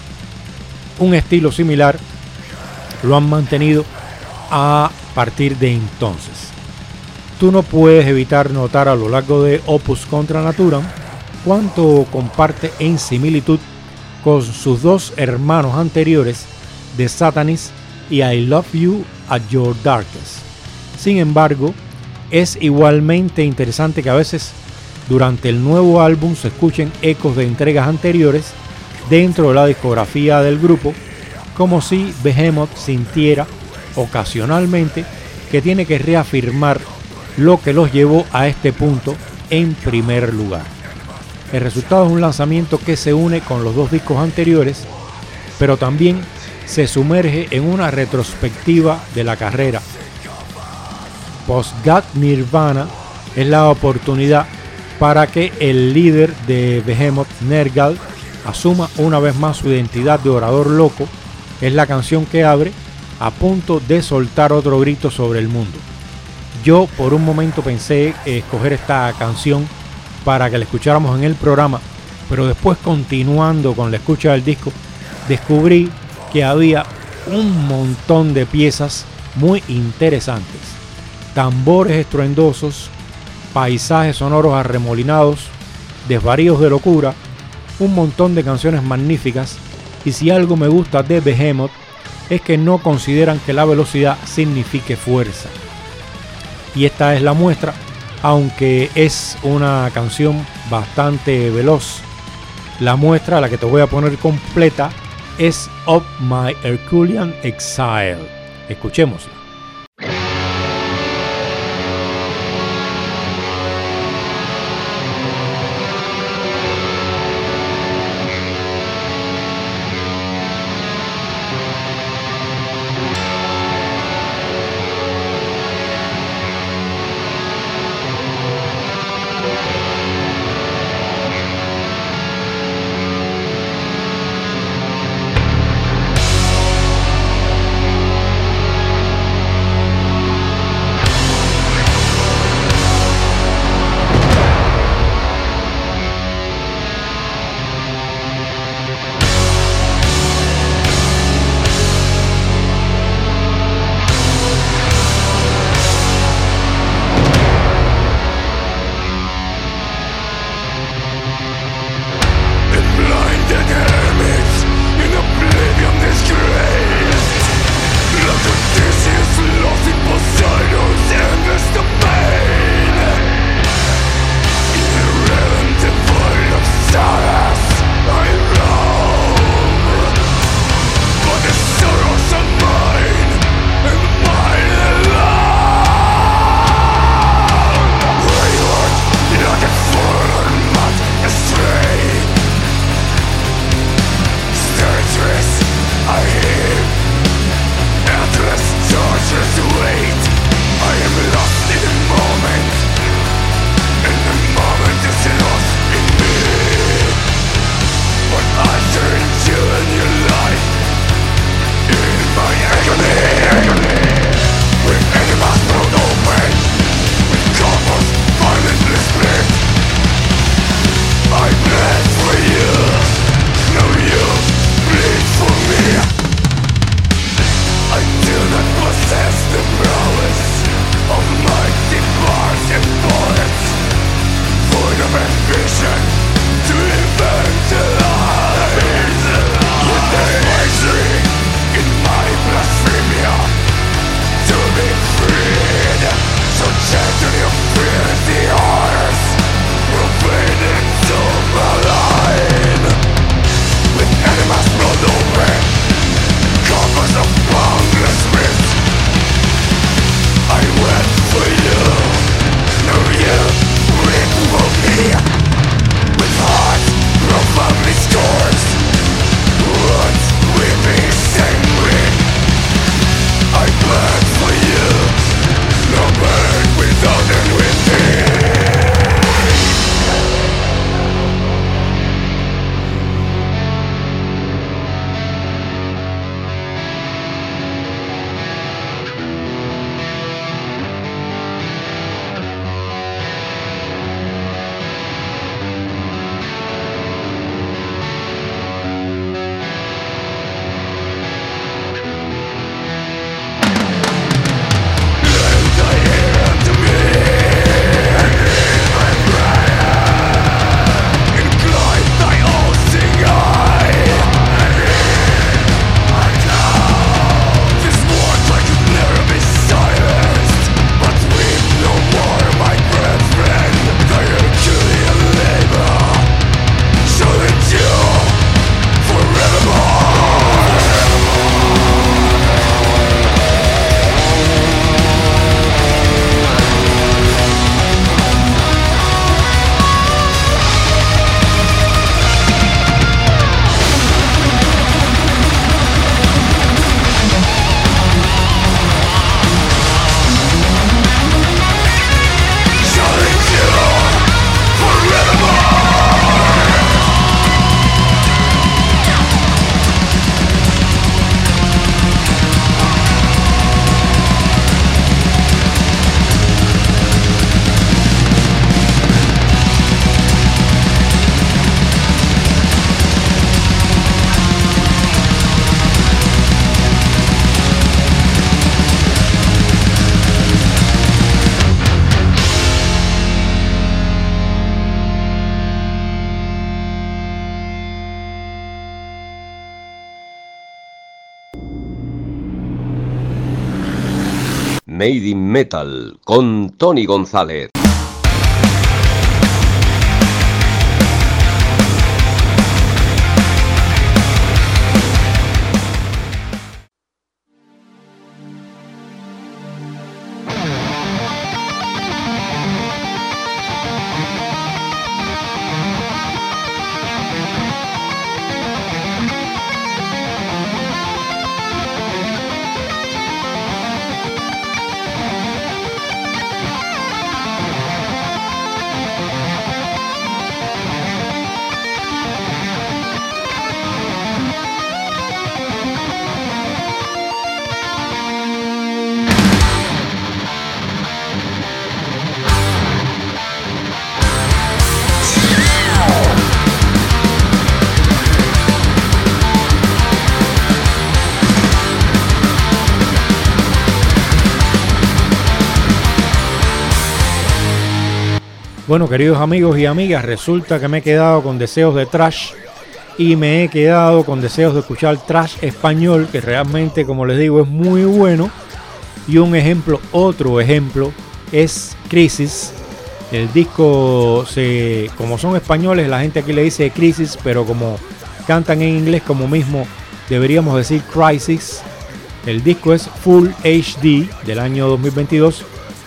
un estilo similar, lo han mantenido a partir de entonces. Tú no puedes evitar notar a lo largo de Opus Contra Naturam cuánto comparte en similitud con sus dos hermanos anteriores, The Satanist y I Love You at Your Darkest. Sin embargo, es igualmente interesante que a veces durante el nuevo álbum se escuchen ecos de entregas anteriores dentro de la discografía del grupo, como si Behemoth sintiera ocasionalmente que tiene que reafirmar lo que los llevó a este punto en primer lugar. El resultado es un lanzamiento que se une con los dos discos anteriores, pero también se sumerge en una retrospectiva de la carrera. Post-God Nirvana es la oportunidad para que el líder de Behemoth, Nergal, asuma una vez más su identidad de orador loco. Es la canción que abre, a punto de soltar otro grito sobre el mundo. Yo por un momento pensé escoger esta canción para que la escucháramos en el programa, pero después, continuando con la escucha del disco, descubrí que había un montón de piezas muy interesantes, tambores estruendosos, paisajes sonoros arremolinados, desvaríos de locura, un montón de canciones magníficas. Y si algo me gusta de Behemoth es que no consideran que la velocidad signifique fuerza, y esta es la muestra, aunque es una canción bastante veloz. La muestra, la que te voy a poner completa, es Of My Herculean Exile. Escuchémosla. Made in Metal con Tony González. Bueno, queridos amigos y amigas, resulta que me he quedado con deseos de thrash y me he quedado con deseos de escuchar thrash español, que realmente, como les digo, es muy bueno. Y otro ejemplo es Crisis. El disco, como son españoles, la gente aquí le dice Crisis, pero como cantan en inglés, como mismo deberíamos decir Crisis. El disco es Full HD del año 2022.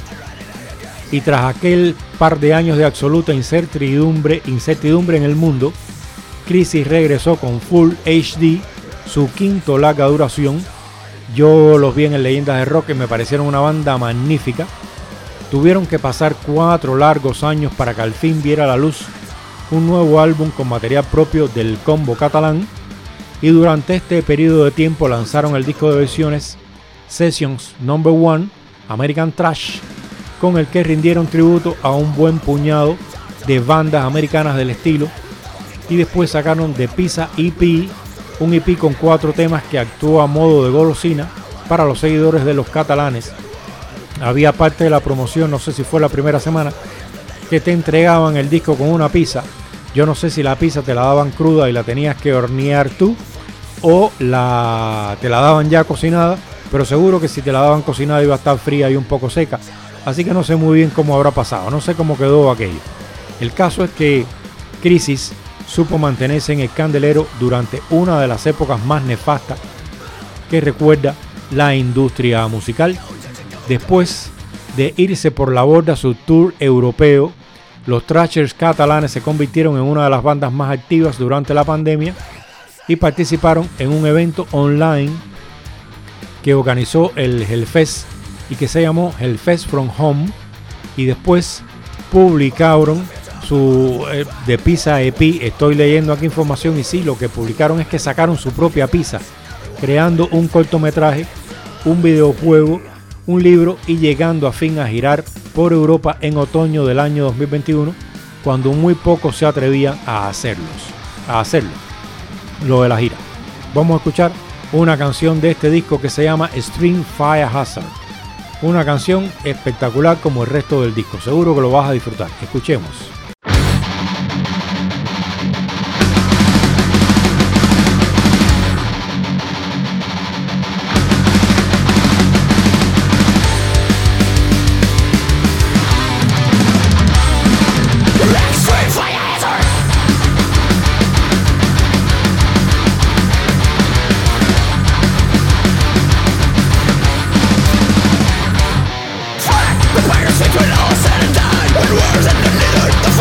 Y tras aquel par de años de absoluta incertidumbre en el mundo, Crisis regresó con Full HD, su quinto larga duración. Yo los vi en Leyendas de Rock y me parecieron una banda magnífica. Tuvieron que pasar 4 largos años para que al fin viera la luz un nuevo álbum con material propio del combo catalán, y durante este periodo de tiempo lanzaron el disco de versiones Sessions No. 1 American Thrash, con el que rindieron tributo a un buen puñado de bandas americanas del estilo, y después sacaron The Pizza EP, un EP con 4 temas que actuó a modo de golosina para los seguidores de los catalanes. Había parte de la promoción, no sé si fue la primera semana, que te entregaban el disco con una pizza. Yo no sé si la pizza te la daban cruda y la tenías que hornear tú, o te la daban ya cocinada, pero seguro que si te la daban cocinada iba a estar fría y un poco seca. Así que no sé muy bien cómo habrá pasado, no sé cómo quedó aquello. El caso es que Crisis supo mantenerse en el candelero durante una de las épocas más nefastas que recuerda la industria musical. Después de irse por la borda su tour europeo, los thrashers catalanes se convirtieron en una de las bandas más activas durante la pandemia y participaron en un evento online que organizó el Hellfest y que se llamó Hellfest From Home, y después publicaron su The Pizza EP. Estoy leyendo aquí información y sí, lo que publicaron es que sacaron su propia pizza, creando un cortometraje, un videojuego, un libro, y llegando a fin a girar por Europa en otoño del año 2021, cuando muy pocos se atrevían a hacerlo, lo de la gira. Vamos a escuchar una canción de este disco que se llama Extreme Fire Hazard. Una canción espectacular como el resto del disco. Seguro que lo vas a disfrutar. Escuchemos. When all said and done, when words and the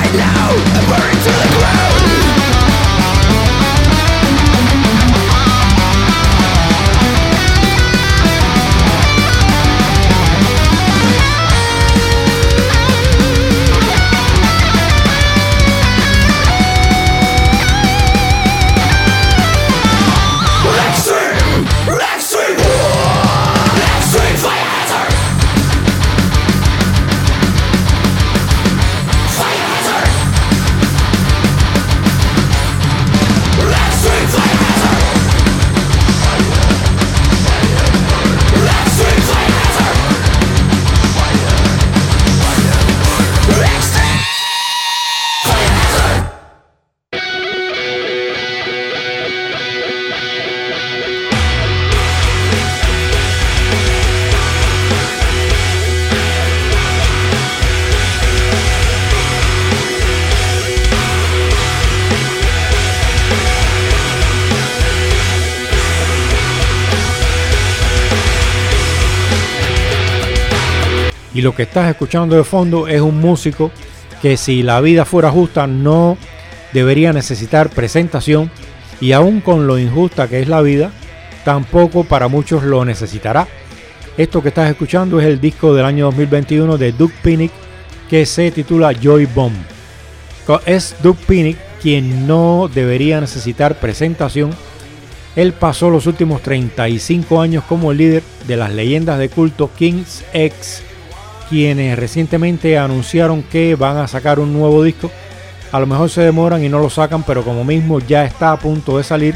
Y lo que estás escuchando de fondo es un músico que, si la vida fuera justa, no debería necesitar presentación, y aún con lo injusta que es la vida, tampoco para muchos lo necesitará. Esto que estás escuchando es el disco del año 2021 de Doug Pinnick, que se titula Joy Bomb. Es Doug Pinnick quien no debería necesitar presentación. Él pasó los últimos 35 años como líder de las leyendas de culto King's X, quienes recientemente anunciaron que van a sacar un nuevo disco. A lo mejor se demoran y no lo sacan, pero como mismo ya está a punto de salir.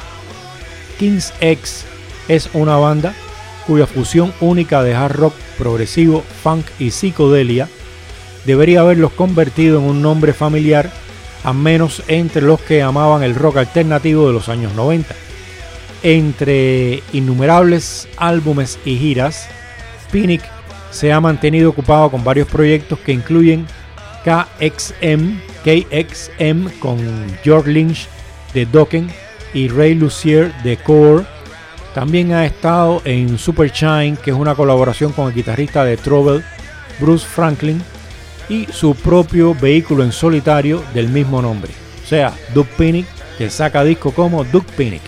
King's X es una banda cuya fusión única de hard rock, progresivo, funk y psicodelia debería haberlos convertido en un nombre familiar, al menos entre los que amaban el rock alternativo de los años 90. Entre innumerables álbumes y giras, Pinnick se ha mantenido ocupado con varios proyectos que incluyen KXM con George Lynch de Dokken y Ray Luzier de Core. También ha estado en Supershine, que es una colaboración con el guitarrista de Trouble, Bruce Franklin, y su propio vehículo en solitario del mismo nombre, o sea, Doug Pinnick, que saca disco como Doug Pinnick.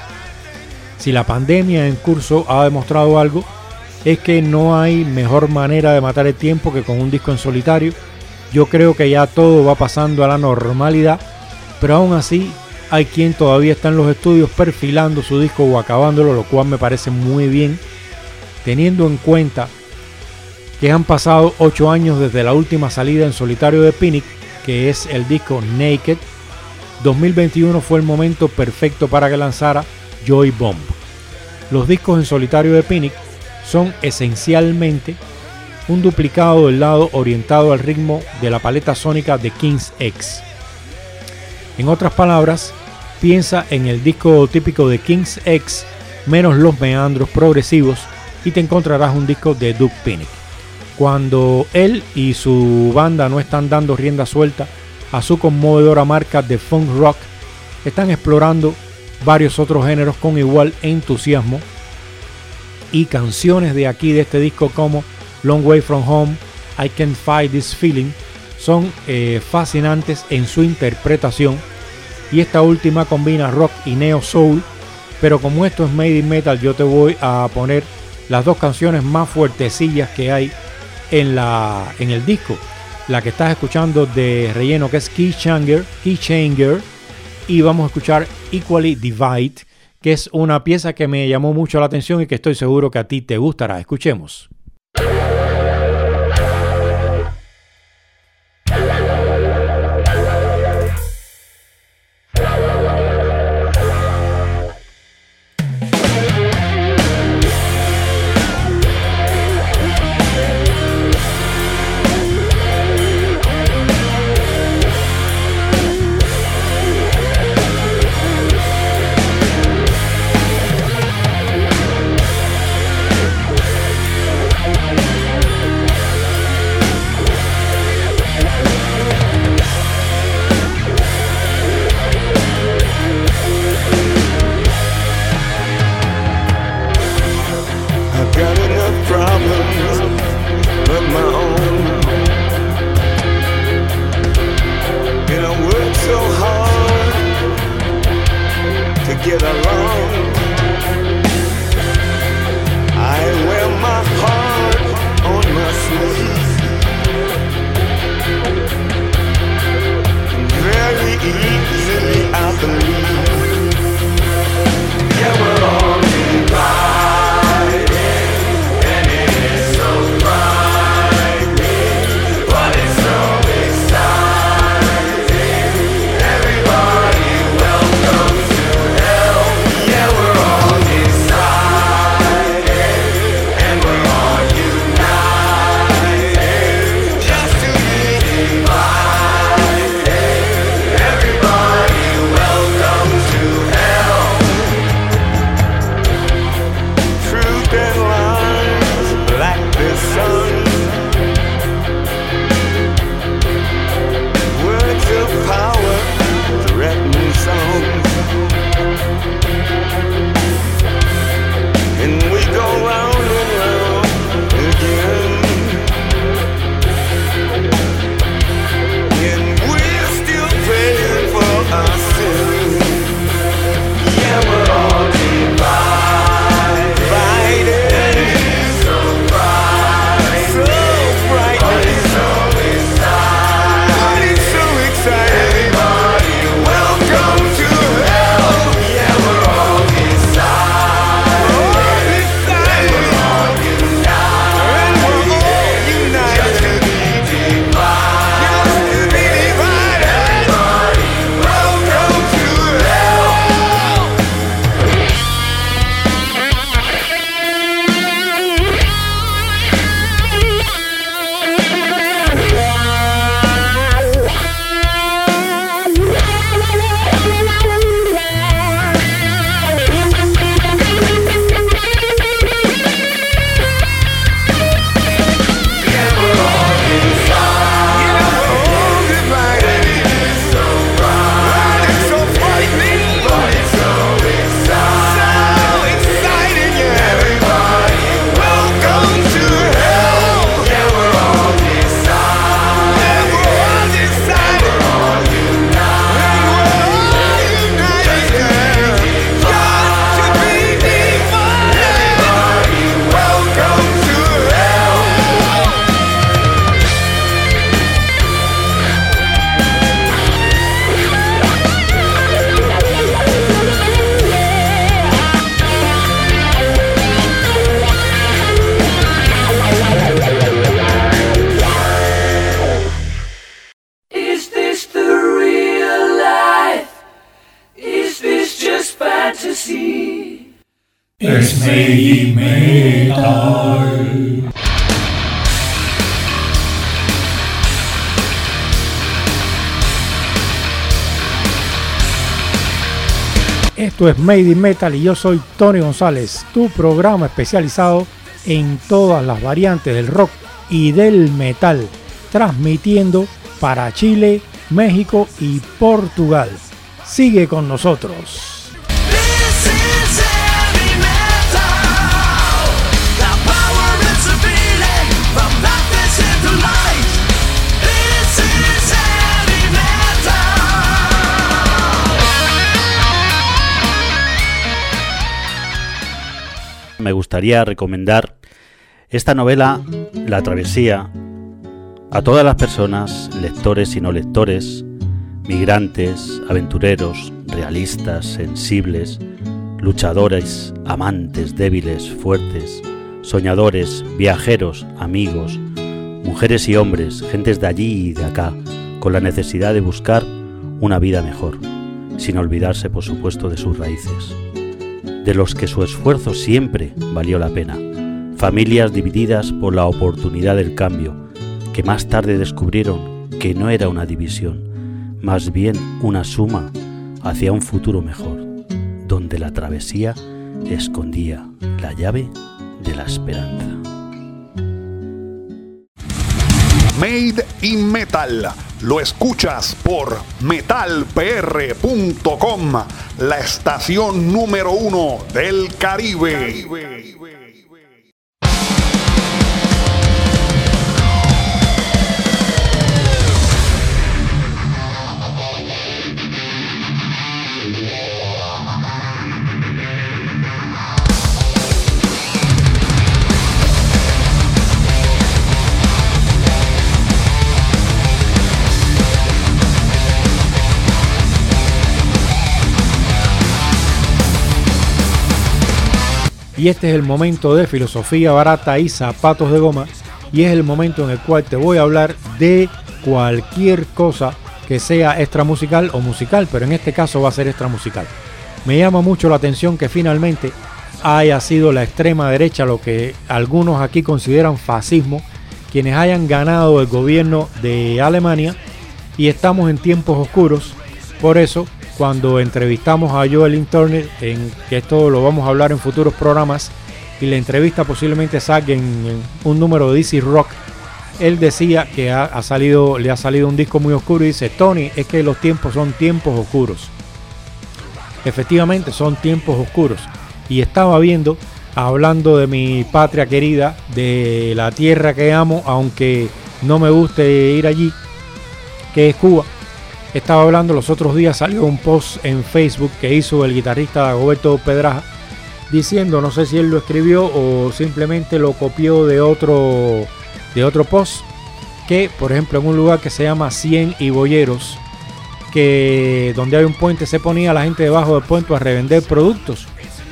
Si la pandemia en curso ha demostrado algo, es que no hay mejor manera de matar el tiempo que con un disco en solitario. Yo creo que ya todo va pasando a la normalidad, pero aún así hay quien todavía está en los estudios perfilando su disco o acabándolo, lo cual me parece muy bien, teniendo en cuenta que han pasado 8 años desde la última salida en solitario de Pinnick, que es el disco Naked. 2021 fue el momento perfecto para que lanzara Joy Bomb. Los discos en solitario de Pinnick son esencialmente un duplicado del lado orientado al ritmo de la paleta sónica de King's X. En otras palabras, piensa en el disco típico de King's X menos los meandros progresivos y te encontrarás un disco de Doug Pinnick. Cuando él y su banda no están dando rienda suelta a su conmovedora marca de funk rock, están explorando varios otros géneros con igual entusiasmo, y canciones de aquí de este disco como Long Way From Home, I Can't Fight This Feeling son fascinantes en su interpretación, y esta última combina rock y neo soul. Pero como esto es Made in Metal, yo te voy a poner las dos canciones más fuertecillas que hay en el disco. La que estás escuchando de relleno, que es Key Changer, y vamos a escuchar Equally Divide, que es una pieza que me llamó mucho la atención y que estoy seguro que a ti te gustará. Escuchemos. es Made Metal. Esto es Made in Metal y yo soy Tony González, tu programa especializado en todas las variantes del rock y del metal, transmitiendo para Chile, México y Portugal. Sigue con nosotros. Me gustaría recomendar esta novela, La Travesía, a todas las personas, lectores y no lectores, migrantes, aventureros, realistas, sensibles, luchadores, amantes, débiles, fuertes, soñadores, viajeros, amigos, mujeres y hombres, gentes de allí y de acá, con la necesidad de buscar una vida mejor, sin olvidarse, por supuesto, de sus raíces, de los que su esfuerzo siempre valió la pena, familias divididas por la oportunidad del cambio, que más tarde descubrieron que no era una división, más bien una suma hacia un futuro mejor, donde la travesía escondía la llave de la esperanza. Made in Metal. Lo escuchas por metalpr.com, la estación número 1 del Caribe. Y este es el momento de filosofía barata y zapatos de goma, y es el momento en el cual te voy a hablar de cualquier cosa que sea extra musical o musical, pero en este caso va a ser extra musical. Me llama mucho la atención que finalmente haya sido la extrema derecha, lo que algunos aquí consideran fascismo, quienes hayan ganado el gobierno de Alemania, y estamos en tiempos oscuros. Por eso, cuando entrevistamos a Joel Turner, en que esto lo vamos a hablar en futuros programas, y la entrevista posiblemente salga en un número de DC Rock, él decía que le ha salido un disco muy oscuro, y dice: Tony, es que los tiempos son tiempos oscuros. Efectivamente son tiempos oscuros, y estaba viendo, hablando de mi patria querida, de la tierra que amo, aunque no me guste ir allí, que es Cuba. Estaba hablando, los otros días salió un post en Facebook que hizo el guitarrista Dagoberto Pedraja, diciendo, no sé si él lo escribió o simplemente lo copió de otro post, que por ejemplo en un lugar que se llama Cien y Boyeros, que donde hay un puente, se ponía la gente debajo del puente a revender productos,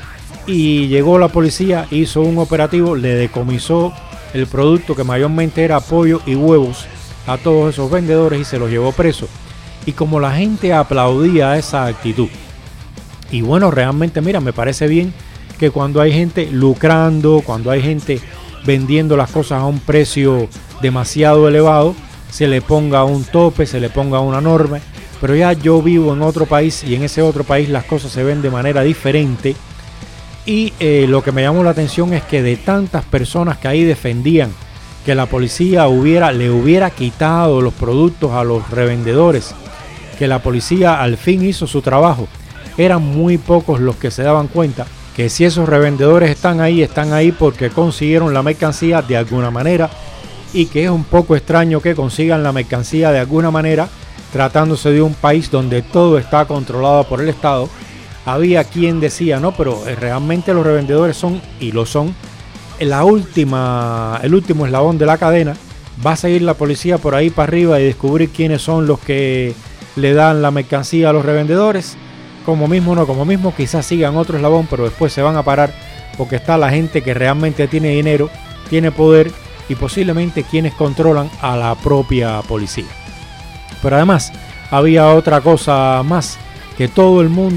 y llegó la policía, hizo un operativo, le decomisó el producto, que mayormente era pollo y huevos, a todos esos vendedores, y se los llevó preso. Y como la gente aplaudía esa actitud, y bueno, realmente mira, me parece bien que cuando hay gente lucrando, cuando hay gente vendiendo las cosas a un precio demasiado elevado, se le ponga un tope, se le ponga una norma. Pero ya yo vivo en otro país, y en ese otro país las cosas se ven de manera diferente, y lo que me llamó la atención es que de tantas personas que ahí defendían que la policía le hubiera quitado los productos a los revendedores, que la policía al fin hizo su trabajo, eran muy pocos los que se daban cuenta que si esos revendedores están ahí porque consiguieron la mercancía de alguna manera, y que es un poco extraño que consigan la mercancía de alguna manera tratándose de un país donde todo está controlado por el Estado. Había quien decía, no, pero realmente los revendedores son, y lo son, el último eslabón de la cadena. Va a seguir la policía por ahí para arriba y descubrir quiénes son los que le dan la mercancía a los revendedores. Como mismo, quizás sigan otro eslabón, pero después se van a parar porque está la gente que realmente tiene dinero, tiene poder, y posiblemente quienes controlan a la propia policía. Pero además había otra cosa más, que todo el mundo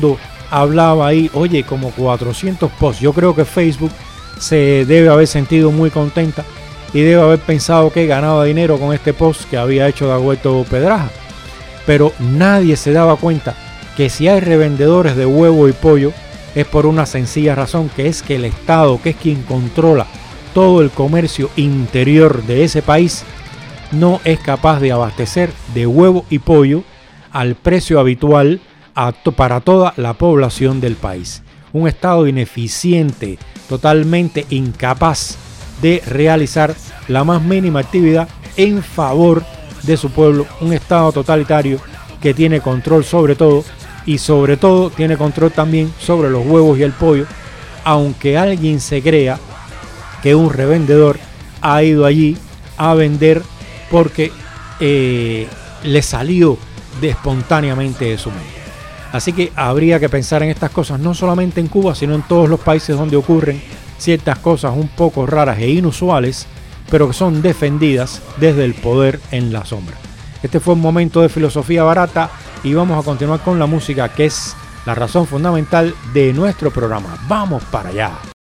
hablaba ahí, oye, como 400 posts. Yo creo que Facebook se debe haber sentido muy contenta y debe haber pensado que ganaba dinero con este post que había hecho Dagoberto Pedraja. Pero nadie se daba cuenta que si hay revendedores de huevo y pollo es por una sencilla razón, que es que el Estado, que es quien controla todo el comercio interior de ese país, no es capaz de abastecer de huevo y pollo al precio habitual para toda la población del país. Un Estado ineficiente, totalmente incapaz de realizar la más mínima actividad en favor de su pueblo. Un Estado totalitario que tiene control sobre todo, y sobre todo tiene control también sobre los huevos y el pollo, aunque alguien se crea que un revendedor ha ido allí a vender porque le salió espontáneamente de su mente. Así que habría que pensar en estas cosas, no solamente en Cuba, sino en todos los países donde ocurren ciertas cosas un poco raras e inusuales, pero que son defendidas desde el poder en la sombra. Este fue un momento de filosofía barata y vamos a continuar con la música, que es la razón fundamental de nuestro programa. ¡Vamos para allá!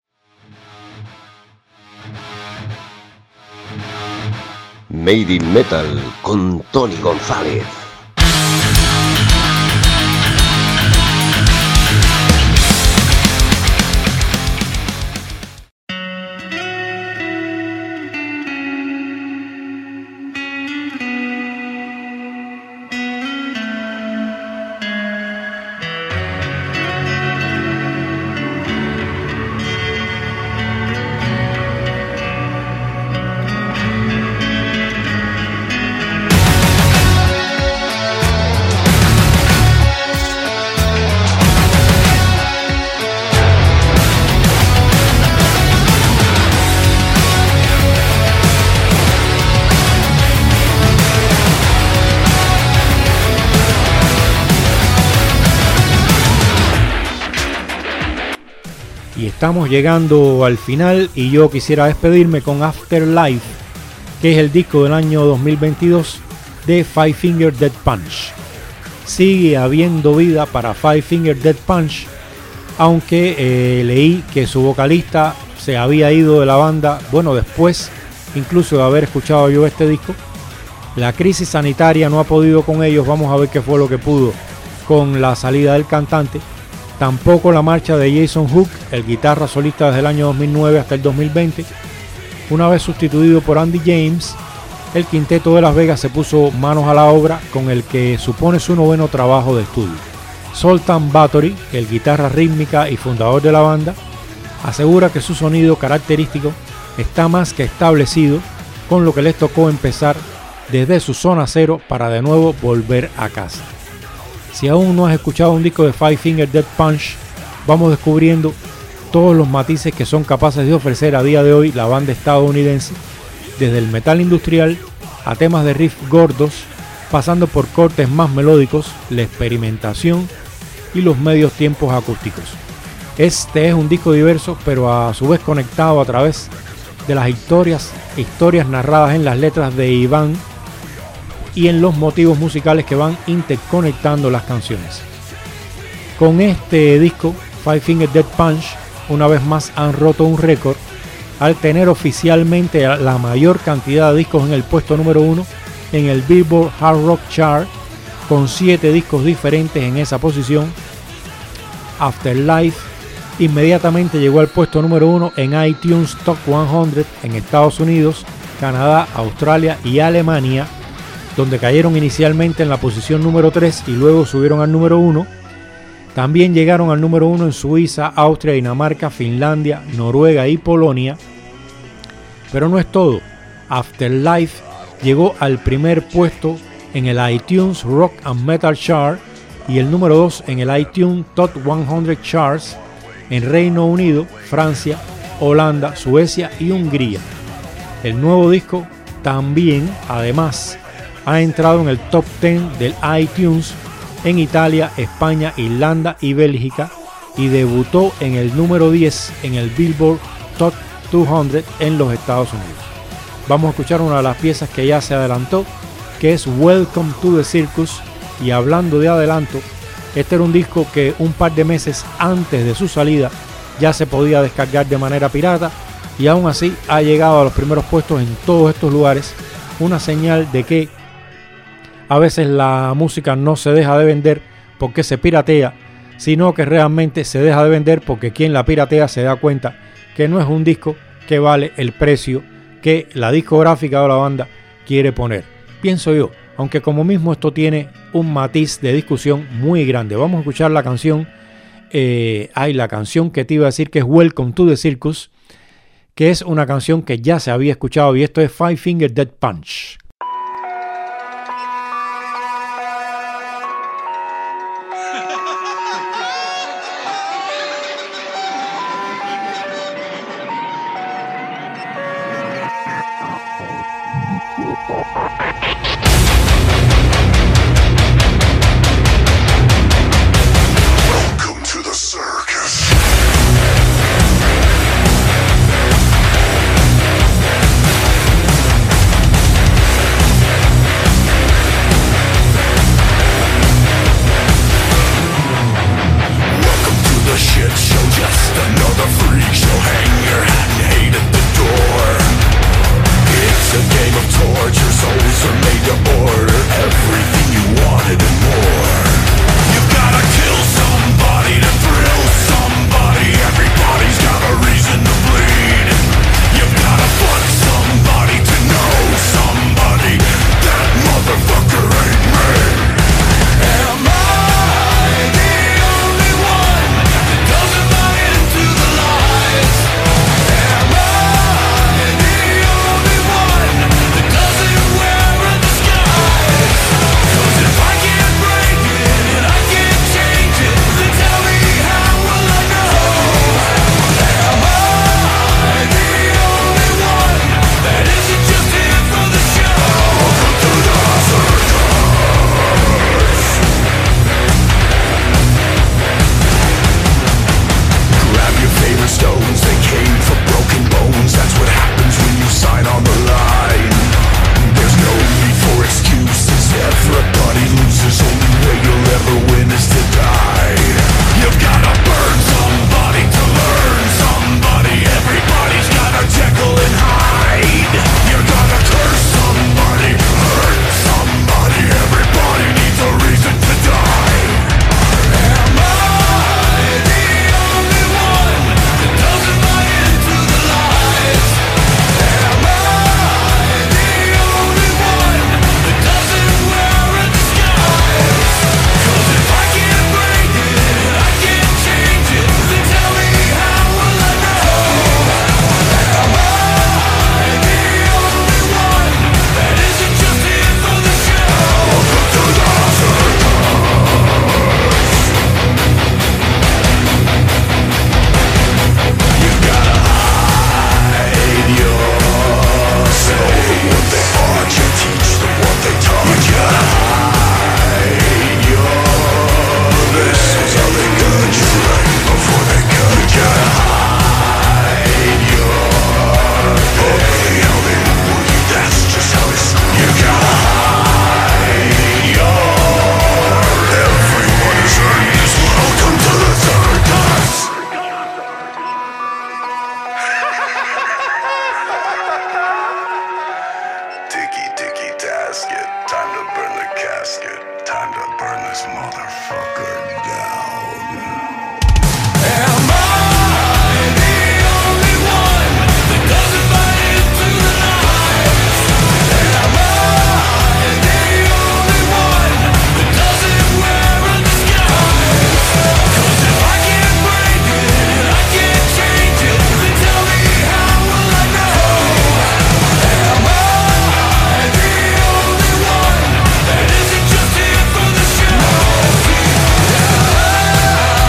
Made in Metal con Tony González. Estamos llegando al final y yo quisiera despedirme con Afterlife, que es el disco del año 2022 de Five Finger Death Punch. Sigue habiendo vida para Five Finger Death Punch, aunque leí que su vocalista se había ido de la banda, bueno, después incluso de haber escuchado yo este disco. La crisis sanitaria no ha podido con ellos, vamos a ver qué fue lo que pudo con la salida del cantante. Tampoco la marcha de Jason Hook, el guitarra solista desde el año 2009 hasta el 2020. Una vez sustituido por Andy James, el quinteto de Las Vegas se puso manos a la obra con el que supone su noveno trabajo de estudio. Zoltan Bathory, el guitarra rítmica y fundador de la banda, asegura que su sonido característico está más que establecido, con lo que les tocó empezar desde su zona cero para de nuevo volver a casa. Si aún no has escuchado un disco de Five Finger Death Punch, vamos descubriendo todos los matices que son capaces de ofrecer a día de hoy la banda estadounidense, desde el metal industrial a temas de riff gordos, pasando por cortes más melódicos, la experimentación y los medios tiempos acústicos. Este es un disco diverso, pero a su vez conectado a través de las historias narradas en las letras de Iván y en los motivos musicales que van interconectando las canciones. Con este disco, Five Finger Death Punch una vez más han roto un récord al tener oficialmente la mayor cantidad de discos en el puesto número 1 en el Billboard Hard Rock Chart, con 7 discos diferentes en esa posición. Afterlife inmediatamente llegó al puesto número 1 en iTunes Top 100 en Estados Unidos, Canadá, Australia y Alemania, donde cayeron inicialmente en la posición número 3 y luego subieron al número 1. También llegaron al número 1 en Suiza, Austria, Dinamarca, Finlandia, Noruega y Polonia. Pero no es todo. Afterlife llegó al primer puesto en el iTunes Rock and Metal Chart y el número 2 en el iTunes Top 100 Charts en Reino Unido, Francia, Holanda, Suecia y Hungría. El nuevo disco también, además, ha entrado en el top 10 del iTunes en Italia, España, Irlanda y Bélgica, y debutó en el número 10 en el Billboard Top 200 en los Estados Unidos. Vamos a escuchar una de las piezas que ya se adelantó, que es Welcome to the Circus, y hablando de adelanto, Este era un disco que un par de meses antes de su salida ya se podía descargar de manera pirata y aún así ha llegado a los primeros puestos en todos estos lugares, una señal de que a veces la música no se deja de vender porque se piratea, sino que realmente se deja de vender porque quien la piratea se da cuenta que no es un disco que vale el precio que la discográfica o la banda quiere poner. Pienso yo, aunque como mismo esto tiene un matiz de discusión muy grande. Vamos a escuchar la canción, la canción que te iba a decir que es Welcome to the Circus, que es una canción que ya se había escuchado y esto es Five Finger Death Punch. Welcome to the circus. Welcome to the shit show, just another freak show. Hang your hat and hate at the door. It's a game of torture, souls are made to order everything you wanted and more. You've gotta kill somebody to thrill somebody. Everybody's got a reason to bleed. You've gotta fuck somebody to know somebody. That motherfucker ain't me. Am I the only one that doesn't buy into the lies? Am I the only one that doesn't wear a disguise? 'Cause if I can't break it and I can't change it, then tell me how will I know? Am I the only one that isn't just here for the show? Welcome to the circus. Grab your favorite stones, they came for broken bones. That's what happens when you sign on the line. There's no need for excuses, everybody loses. Only way you'll ever win is to die. You've gotta burn somebody to learn somebody. Everybody's got a Jekyll and Hyde. You're gonna curse somebody, hurt somebody. Everybody needs a reason to die. Am I the only one that doesn't buy into the lies? Am I the only one that doesn't wear a disguise? 'Cause if I can't break it and I can't change it, then tell me how will I know? Am I the only one that isn't just here for the show? Welcome to the circus. You gotta hide yourself. What they are, you teach them what they taught. You gotta hide this is how they got you right before they cut. You gotta hide how they rule you. That's just how they screw. You gotta hide everyone has earned this. Welcome to the circus. Ticky ticky tasket, time to burn the casket, time to burn this motherfucker down. Am I the only one that doesn't buy into the lies? Am I the only one that doesn't wear a disguise? 'Cause if I can't break it and I can't change it, then tell me how will I know? Am I the only one that isn't just here for the show?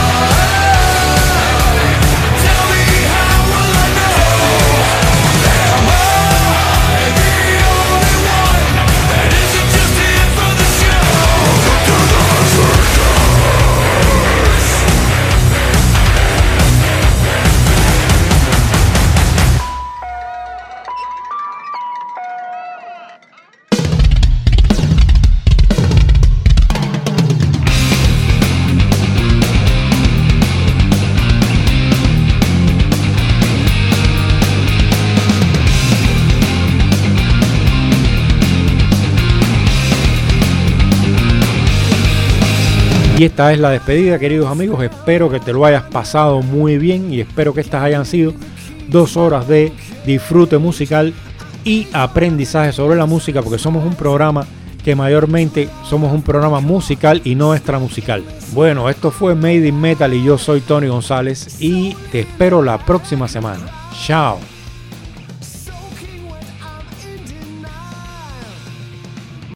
Y esta es la despedida, queridos amigos. Espero que te lo hayas pasado muy bien y espero que estas hayan sido 2 horas de disfrute musical y aprendizaje sobre la música, porque somos un programa que mayormente somos un programa musical y no extramusical. Bueno, esto fue Made in Metal y yo soy Tony González y te espero la próxima semana. Chao.